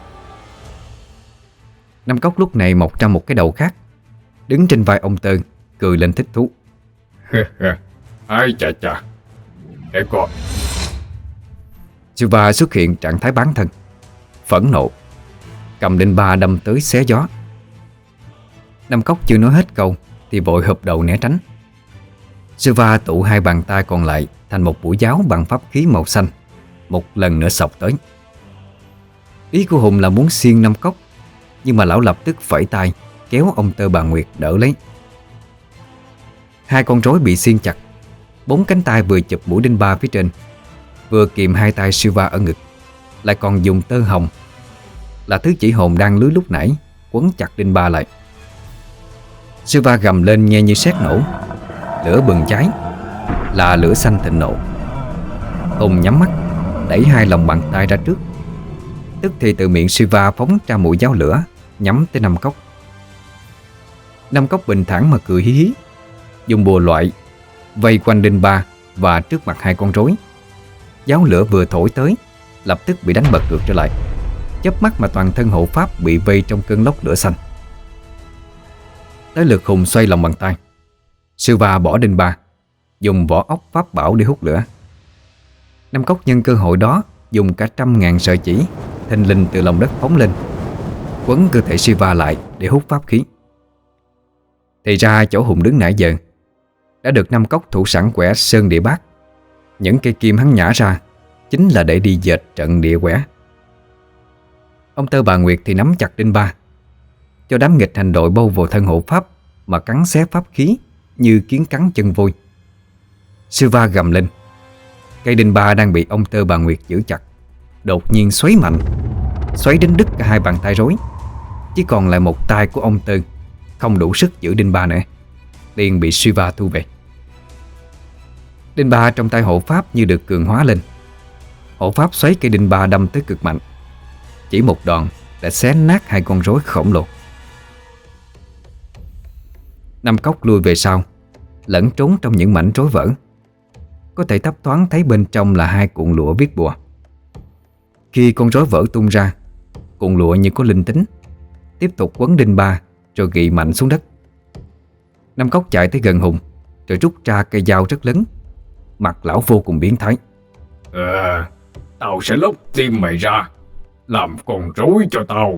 Năm Cốc lúc này mọc ra một cái đầu khác, đứng trên vai ông Tơ, cười lên thích thú. Ai chà chà, để coi. Silva xuất hiện trạng thái bán thân, phẫn nộ, cầm đinh ba đâm tới xé gió. Năm Cốc chưa nói hết câu thì vội hợp đầu né tránh. Silva tụ hai bàn tay còn lại thành một mũi giáo bằng pháp khí màu xanh, một lần nữa xộc tới. Ý của Hùng là muốn xiên Năm Cốc, nhưng mà lão lập tức phẩy tay kéo ông Tơ bà Nguyệt đỡ lấy. Hai con rối bị xiên chặt, bốn cánh tay vừa chụp mũi đinh ba phía trên, vừa kìm hai tay Silva ở ngực, lại còn dùng tơ hồng, là thứ chỉ hồn đang lưới lúc nãy, quấn chặt đinh ba lại. Silva gầm lên nghe như sét nổ, lửa bừng cháy, là lửa xanh thịnh nộ. Hùng nhắm mắt, đẩy hai lòng bàn tay ra trước, tức thì từ miệng Silva phóng ra mũi giáo lửa nhắm tới Năm Cốc. Năm Cốc bình thản mà cười hí hí, dùng bùa loại vây quanh đinh ba và trước mặt hai con rối. Giáo lửa vừa thổi tới, lập tức bị đánh bật ngược trở lại, chớp mắt mà toàn thân hộ pháp bị vây trong cơn lốc lửa xanh. Tới lượt Hùng xoay lòng bàn tay, Silva bỏ đinh ba, dùng vỏ ốc pháp bảo để hút lửa. Năm Cốc nhân cơ hội đó dùng cả trăm ngàn sợi chỉ thình lình từ lòng đất phóng lên, quấn cơ thể Silva lại để hút pháp khí. Thì ra chỗ Hùng đứng nãy giờ đã được Năm Cốc thủ sẵn quẻ sơn địa bát. Những cây kim hắn nhả ra chính là để đi dệt trận địa quẻ. Ông Tơ bà Nguyệt thì nắm chặt đinh ba, cho đám nghịch hành đội bâu vào thân hộ pháp mà cắn xé pháp khí như kiến cắn chân vôi. Silva gầm lên. Cây đinh ba đang bị ông Tơ bà Nguyệt giữ chặt đột nhiên xoáy mạnh, xoáy đến đứt cả hai bàn tay rối. Chỉ còn lại một tay của ông Tơ không đủ sức giữ đinh ba nữa, liền bị Silva thu về. Đinh ba trong tay hộ pháp như được cường hóa lên. Hộ pháp xoáy cây đinh ba đâm tới cực mạnh, chỉ một đòn đã xé nát hai con rối khổng lồ. Năm Cốc lùi về sau, lẫn trốn trong những mảnh rối vỡ. Có thể thấp thoáng thấy bên trong là hai cuộn lụa viết bùa. Khi con rối vỡ tung ra, cuộn lụa như có linh tính, tiếp tục quấn đinh ba rồi gị mạnh xuống đất. Năm Cốc chạy tới gần Hùng, rồi rút ra cây dao rất lớn. Mặt lão vô cùng biến thái. Ờ, tao sẽ lóc tim mày ra, làm con rối cho tao.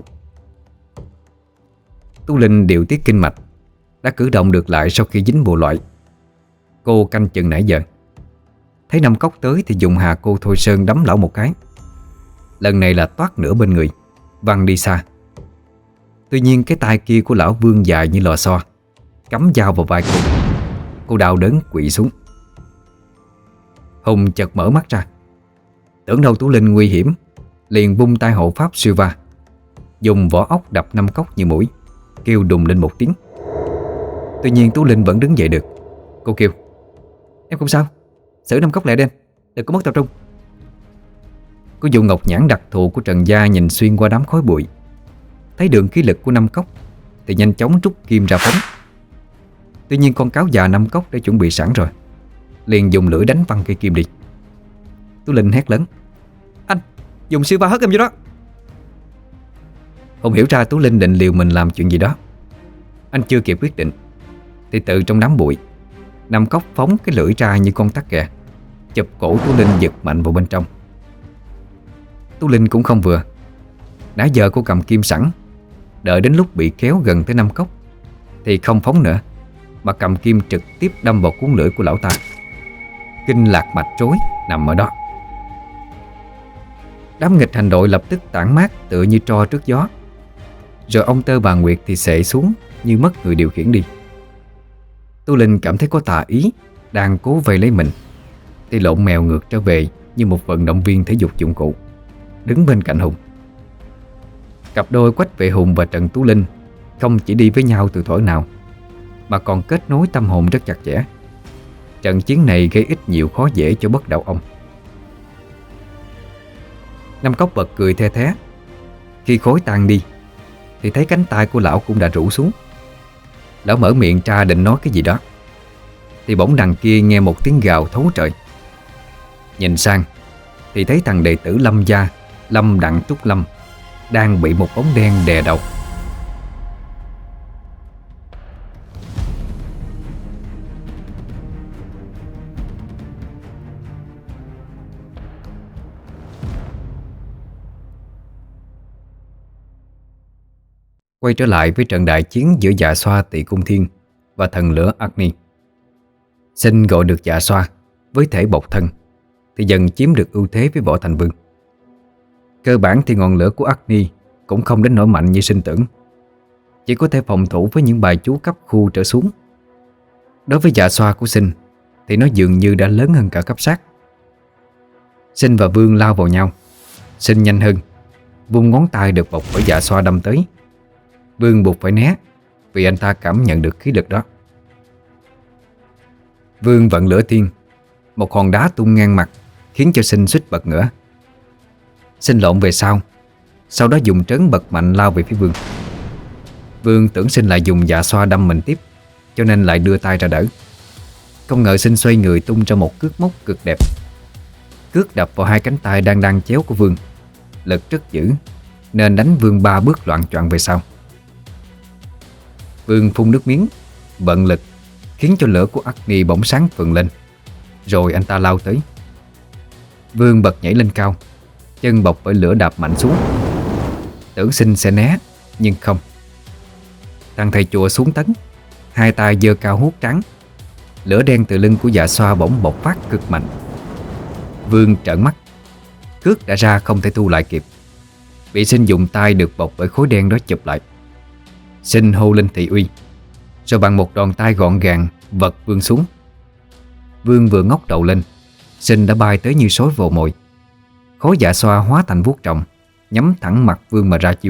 Tú Linh điều tiết kinh mạch, đã cử động được lại sau khi dính bùa loại. Cô canh chừng nãy giờ, thấy Năm Cốc tới thì dùng Hà Cô Thôi Sơn đấm lão một cái. Lần này là toát nửa bên người, văng đi xa. Tuy nhiên cái tay kia của lão vươn dài như lò xo, cắm dao vào vai cô. Cô đau đớn quỵ xuống. Hùng chợt mở mắt ra, tưởng đâu Tú Linh nguy hiểm, liền vung tay hộ pháp Silva, dùng vỏ ốc đập Năm Cốc như mũi, kêu đùng lên một tiếng. Tuy nhiên Tú Linh vẫn đứng dậy được. Cô kêu: "Em không sao, xử Năm Cốc lại đêm, đừng có mất tập trung." Cô dùng ngọc nhãn đặc thù của Trần gia nhìn xuyên qua đám khói bụi, thấy đường khí lực của Năm Cốc thì nhanh chóng rút kim ra phóng. Tuy nhiên con cáo già Năm Cốc đã chuẩn bị sẵn rồi, liền dùng lưỡi đánh văng cây kim đi. Tú Linh hét lớn: "Anh, dùng siêu ba hất em vô đó!" Không hiểu ra Tú Linh định liều mình làm chuyện gì đó. Anh chưa kịp quyết định thì từ trong đám bụi, Năm Cốc phóng cái lưỡi ra như con tắc kè, chụp cổ Tú Linh giật mạnh vào bên trong. Tú Linh cũng không vừa. Nãy giờ cô cầm kim sẵn, đợi đến lúc bị kéo gần tới Năm Cốc thì không phóng nữa, mà cầm kim trực tiếp đâm vào cuốn lưỡi của lão ta. Kinh lạc mạch rối nằm ở đó. Đám nghịch hành đội lập tức tản mát tựa như tro trước gió. Rồi ông Tơ bà Nguyệt thì xệ xuống như mất người điều khiển đi. Tú Linh cảm thấy có tà ý đang cố vây lấy mình thì lộn mèo ngược trở về như một vận động viên thể dục dụng cụ, đứng bên cạnh Hùng. Cặp đôi Quách Vệ Hùng và Trần Tú Linh không chỉ đi với nhau từ thuở nào, mà còn kết nối tâm hồn rất chặt chẽ. Trận chiến này gây ít nhiều khó dễ cho Bất Đạo Ông. Năm Cốc bật cười the thé. Khi khối tan đi thì thấy cánh tay của lão cũng đã rũ xuống. Lão mở miệng ra định nói cái gì đó thì bỗng đằng kia nghe một tiếng gào thấu trời. Nhìn sang thì thấy thằng đệ tử Lâm gia, Lâm Đặng Trúc Lâm, đang bị một bóng đen đè đầu. Quay trở lại với trận đại chiến giữa Dạ Xoa Tỵ Cung Thiên và thần lửa Agni. Xin gọi được Dạ Xoa với thể bộc thân thì dần chiếm được ưu thế với Võ Thành Vương. Cơ bản thì ngọn lửa của Agni cũng không đến nỗi mạnh như Sinh tưởng, chỉ có thể phòng thủ với những bài chú cấp khu trở xuống. Đối với Dạ Xoa của Sinh thì nó dường như đã lớn hơn cả cấp sát. Sinh và Vương lao vào nhau. Sinh nhanh hơn, vung ngón tay được bọc bởi Dạ Xoa đâm tới. Vương buộc phải né vì anh ta cảm nhận được khí lực đó. Vương vận lửa thiên, một hòn đá tung ngang mặt khiến cho Sinh suýt bật ngửa. Sinh lộn về sau, sau đó dùng trớn bật mạnh lao về phía Vương. Vương tưởng Sinh lại dùng Dạ Xoa đâm mình tiếp, cho nên lại đưa tay ra đỡ. Không ngờ Sinh xoay người tung ra một cước móc cực đẹp. Cước đập vào hai cánh tay đang đang chéo của Vương, lực rất dữ nên đánh Vương ba bước loạng choạng về sau. Vương phun nước miếng, vận lực khiến cho lửa của Agni bỗng sáng phừng lên. Rồi anh ta lao tới. Vương bật nhảy lên cao, chân bọc bởi lửa đạp mạnh xuống. Tưởng Sinh sẽ né, nhưng không. Thằng thầy chùa xuống tấn, hai tay giơ cao hút trắng. Lửa đen từ lưng của Dạ Xoa bỗng bộc phát cực mạnh. Vương trợn mắt. Cước đã ra không thể thu lại kịp, bị Sinh dùng tay được bọc bởi khối đen đó chụp lại. Sinh hô lên thị uy, rồi bằng một đòn tay gọn gàng vật Vương xuống. Vương vừa ngóc đầu lên, Sinh đã bay tới như sói vồ mồi. Khối Dạ Xoa hóa thành vuốt rồng, nhắm thẳng mặt Vương mà ra chiêu.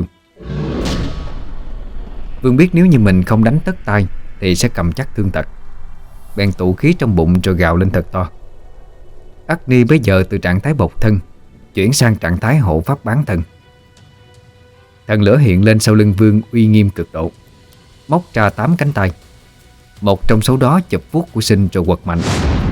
Vương biết nếu như mình không đánh tất tay thì sẽ cầm chắc thương tật, bèn tụ khí trong bụng rồi gào lên thật to. Agni bây giờ từ trạng thái bộc thân chuyển sang trạng thái hộ pháp bán thân. Thần lửa hiện lên sau lưng Vương uy nghiêm cực độ, móc ra tám cánh tay. Một trong số đó chụp vuốt của Sinh rồi quật mạnh.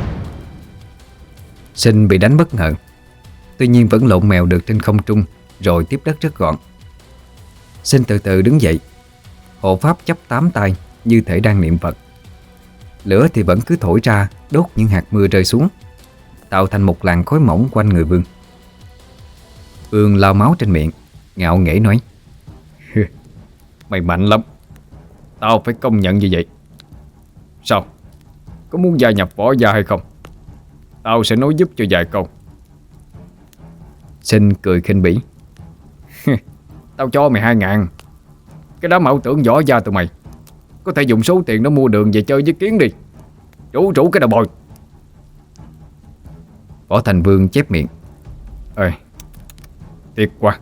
Sinh bị đánh bất ngờ, tuy nhiên vẫn lộn mèo được trên không trung rồi tiếp đất rất gọn. Sinh từ từ đứng dậy, hộ pháp chắp tám tay như thể đang niệm Phật. Lửa thì vẫn cứ thổi ra, đốt những hạt mưa rơi xuống, tạo thành một làn khói mỏng quanh người Vương. Vương lau máu trên miệng, ngạo nghễ nói: "Mày mạnh lắm, tao phải công nhận như vậy. Sao? Có muốn gia nhập võ gia hay không? Tao sẽ nói giúp cho vài câu." Sinh cười khinh bỉ: "Tao cho mày hai ngàn. Cái đám ảo tưởng võ gia tụi mày có thể dùng số tiền đó mua đường về chơi với Kiến đi. Rủ rủ cái đầu bồi." Võ Thành Vương chép miệng: "Ơi, tiếc quá."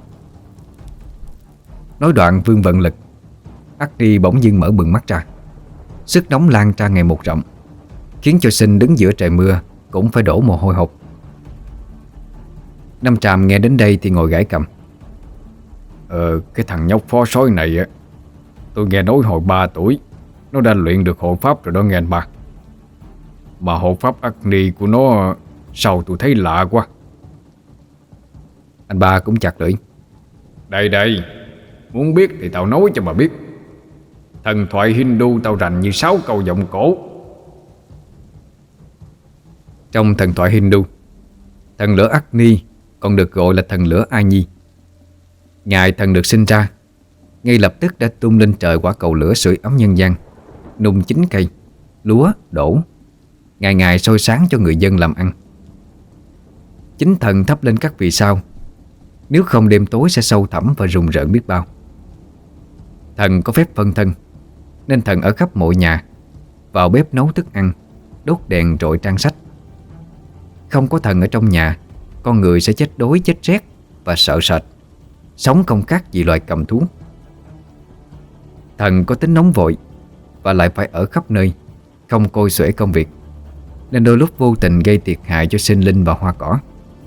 Nói đoạn Vương vận lực, Agni bỗng dưng mở bừng mắt ra. Sức nóng lan ra ngày một rộng, khiến cho Sinh đứng giữa trời mưa cũng phải đổ mồ hôi hột. Năm Tràm nghe đến đây thì ngồi gãi cầm. Ờ cái thằng nhóc phó sói này á, tôi nghe nói hồi ba tuổi nó đã luyện được hộ pháp rồi đó nghe anh ba. Mà hộ pháp Agni của nó sao tôi thấy lạ quá. Anh ba cũng chặt lưỡi. Đây đây, muốn biết thì tao nói cho mà biết. Thần thoại Hindu tao rành như sáu câu giọng cổ. Trong thần thoại Hindu, thần lửa Agni còn được gọi là thần lửa Ai Nhi. Ngày thần được sinh ra, ngay lập tức đã tung lên trời quả cầu lửa sưởi ấm nhân gian, nung chín cây, lúa, đổ, ngày ngày soi sáng cho người dân làm ăn. Chính thần thắp lên các vì sao, nếu không đêm tối sẽ sâu thẳm và rùng rợn biết bao. Thần có phép phân thân, nên thần ở khắp mọi nhà, vào bếp nấu thức ăn, đốt đèn rọi trang sách. Không có thần ở trong nhà, con người sẽ chết đói chết rét và sợ sệt, sống không khác gì loài cầm thú. Thần có tính nóng vội và lại phải ở khắp nơi, không coi xuể công việc, nên đôi lúc vô tình gây thiệt hại cho sinh linh và hoa cỏ.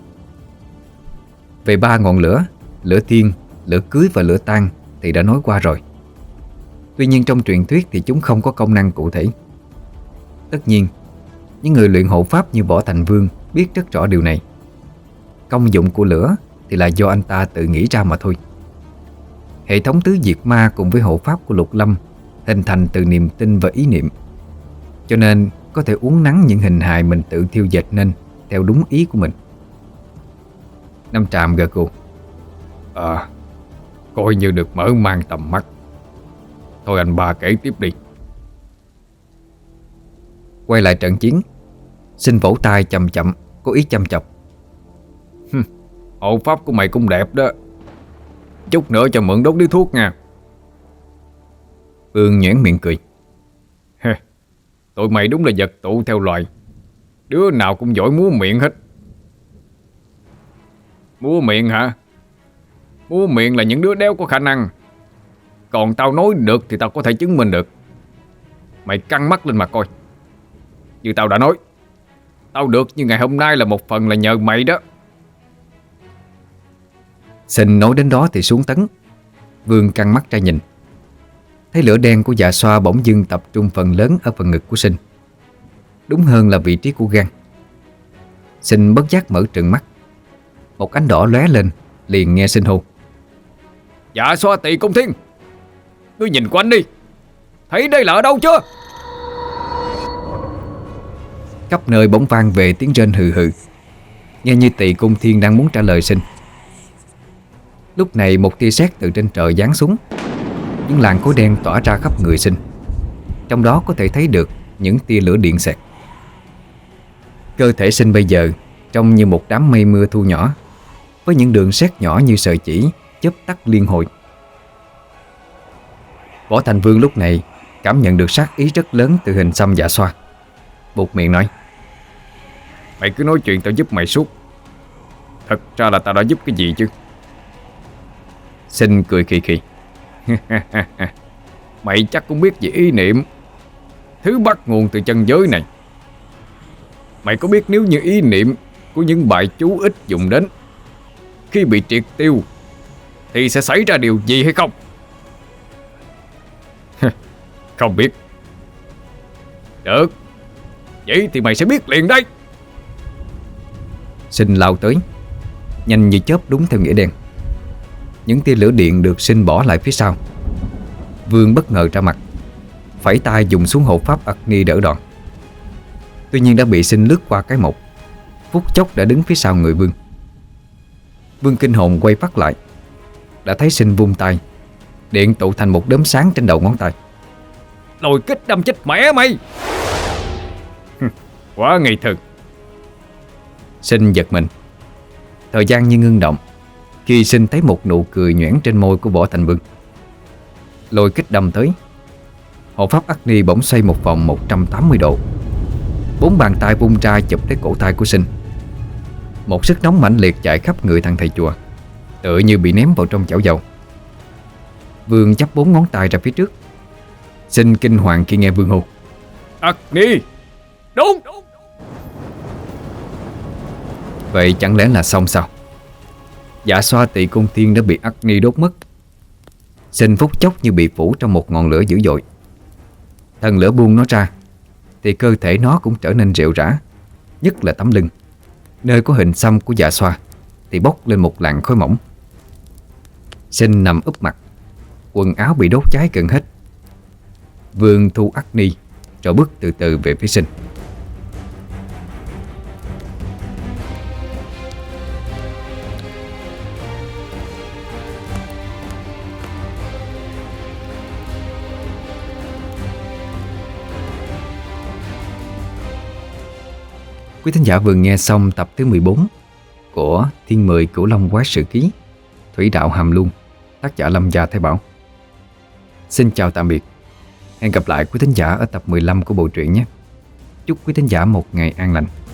Về ba ngọn lửa, lửa thiên, lửa cưới và lửa tang thì đã nói qua rồi. Tuy nhiên trong truyền thuyết thì chúng không có công năng cụ thể. Tất nhiên, những người luyện hộ pháp như Võ Thành Vương biết rất rõ điều này. Công dụng của lửa thì là do anh ta tự nghĩ ra mà thôi. Hệ thống tứ diệt ma cùng với hộ pháp của Lục Lâm hình thành từ niềm tin và ý niệm, cho nên có thể uốn nắn những hình hài mình tự thiêu dệt nên theo đúng ý của mình. Năm Tràm gật gù. À, coi như được mở mang tầm mắt. Thôi anh ba kể tiếp đi. Quay lại trận chiến, Sinh vỗ tay chậm chậm, có ý chăm chọc. Hộ pháp của mày cũng đẹp đó. Chút nữa cho mượn đốt điếu thuốc nha. Vương nhoẻn miệng cười. Tụi mày đúng là vật tụ theo loài. Đứa nào cũng giỏi múa miệng hết. Múa miệng hả? Múa miệng là những đứa đéo có khả năng. Còn tao nói được thì tao có thể chứng minh được. Mày căng mắt lên mà coi. Như tao đã nói, tao được như ngày hôm nay là một phần là nhờ mày đó. Sinh nói đến đó thì xuống tấn. Vương căng mắt ra nhìn, thấy lửa đen của dạ xoa bỗng dưng tập trung phần lớn ở phần ngực của Sinh, đúng hơn là vị trí của gan. Sinh bất giác mở trừng mắt. Một ánh đỏ lóe lên, liền nghe Sinh hô. Dạ xoa Tỳ Công Thiên, ngươi nhìn quanh đi, thấy đây là ở đâu chưa? Khắp nơi bỗng vang về tiếng rên hừ hừ, nghe như Tỳ Công Thiên đang muốn trả lời Sinh. Lúc này một tia sét từ trên trời giáng xuống, những làn khói đen tỏa ra khắp người Sinh, trong đó có thể thấy được những tia lửa điện xẹt. Cơ thể Sinh bây giờ trông như một đám mây mưa thu nhỏ, với những đường sét nhỏ như sợi chỉ chớp tắt liên hồi. Võ Thành Vương lúc này cảm nhận được sát ý rất lớn từ hình xăm dạ xoa, buột miệng nói. Mày cứ nói chuyện tao giúp mày suốt. Thật ra là tao đã giúp cái gì chứ? Sinh cười khì khì. Mày chắc cũng biết về ý niệm, thứ bắt nguồn từ chân giới này. Mày có biết nếu như ý niệm của những bài chú ít dùng đến, khi bị triệt tiêu thì sẽ xảy ra điều gì hay không? Không biết. Được, vậy thì mày sẽ biết liền đây. Sinh lao tới, nhanh như chớp đúng theo nghĩa đen. Những tia lửa điện được Sinh bỏ lại phía sau. Vương bất ngờ ra mặt, phẩy tay dùng xuống hộ pháp Agni đỡ đòn. Tuy nhiên đã bị Sinh lướt qua cái một, phút chốc đã đứng phía sau người Vương. Vương kinh hồn quay phát lại, đã thấy Sinh vung tay, điện tụ thành một đốm sáng trên đầu ngón tay. Lôi kích đâm chết mẹ mày. Quá ngây thơ. Sinh giật mình. Thời gian như ngưng động khi Sinh thấy một nụ cười nhoẻn trên môi của Võ Thành Vương. Lôi kích đâm tới, hộ pháp Agni bỗng xoay một vòng một trăm tám mươi độ. Bốn bàn tay vung ra chụp lấy cổ tay của Sinh. Một sức nóng mãnh liệt chạy khắp người thằng thầy chùa, tựa như bị ném vào trong chảo dầu. Vương chắp bốn ngón tay ra phía trước. Sinh kinh hoàng khi nghe Vương hô. Agni, đúng. Vậy chẳng lẽ là xong sao? Dạ xoa tỵ cung thiên đã bị Agni đốt mất. Sinh phút chốc như bị phủ trong một ngọn lửa dữ dội. Thần lửa buông nó ra thì cơ thể nó cũng trở nên rệu rã, nhất là tấm lưng, nơi có hình xăm của dạ xoa thì bốc lên một làn khói mỏng. Sinh nằm úp mặt, quần áo bị đốt cháy gần hết. Vương thu Agni rồi bước từ từ về phía Sinh. Quý thính giả vừa nghe xong tập thứ mười bốn của Thiên Mười Cửu Long Quái Sự Ký, Thủy Đạo Hàm Luân, tác giả Lâm Gia Thái Bảo. Xin chào tạm biệt. Hẹn gặp lại quý thính giả ở tập mười lăm của bộ truyện nhé. Chúc quý thính giả một ngày an lành.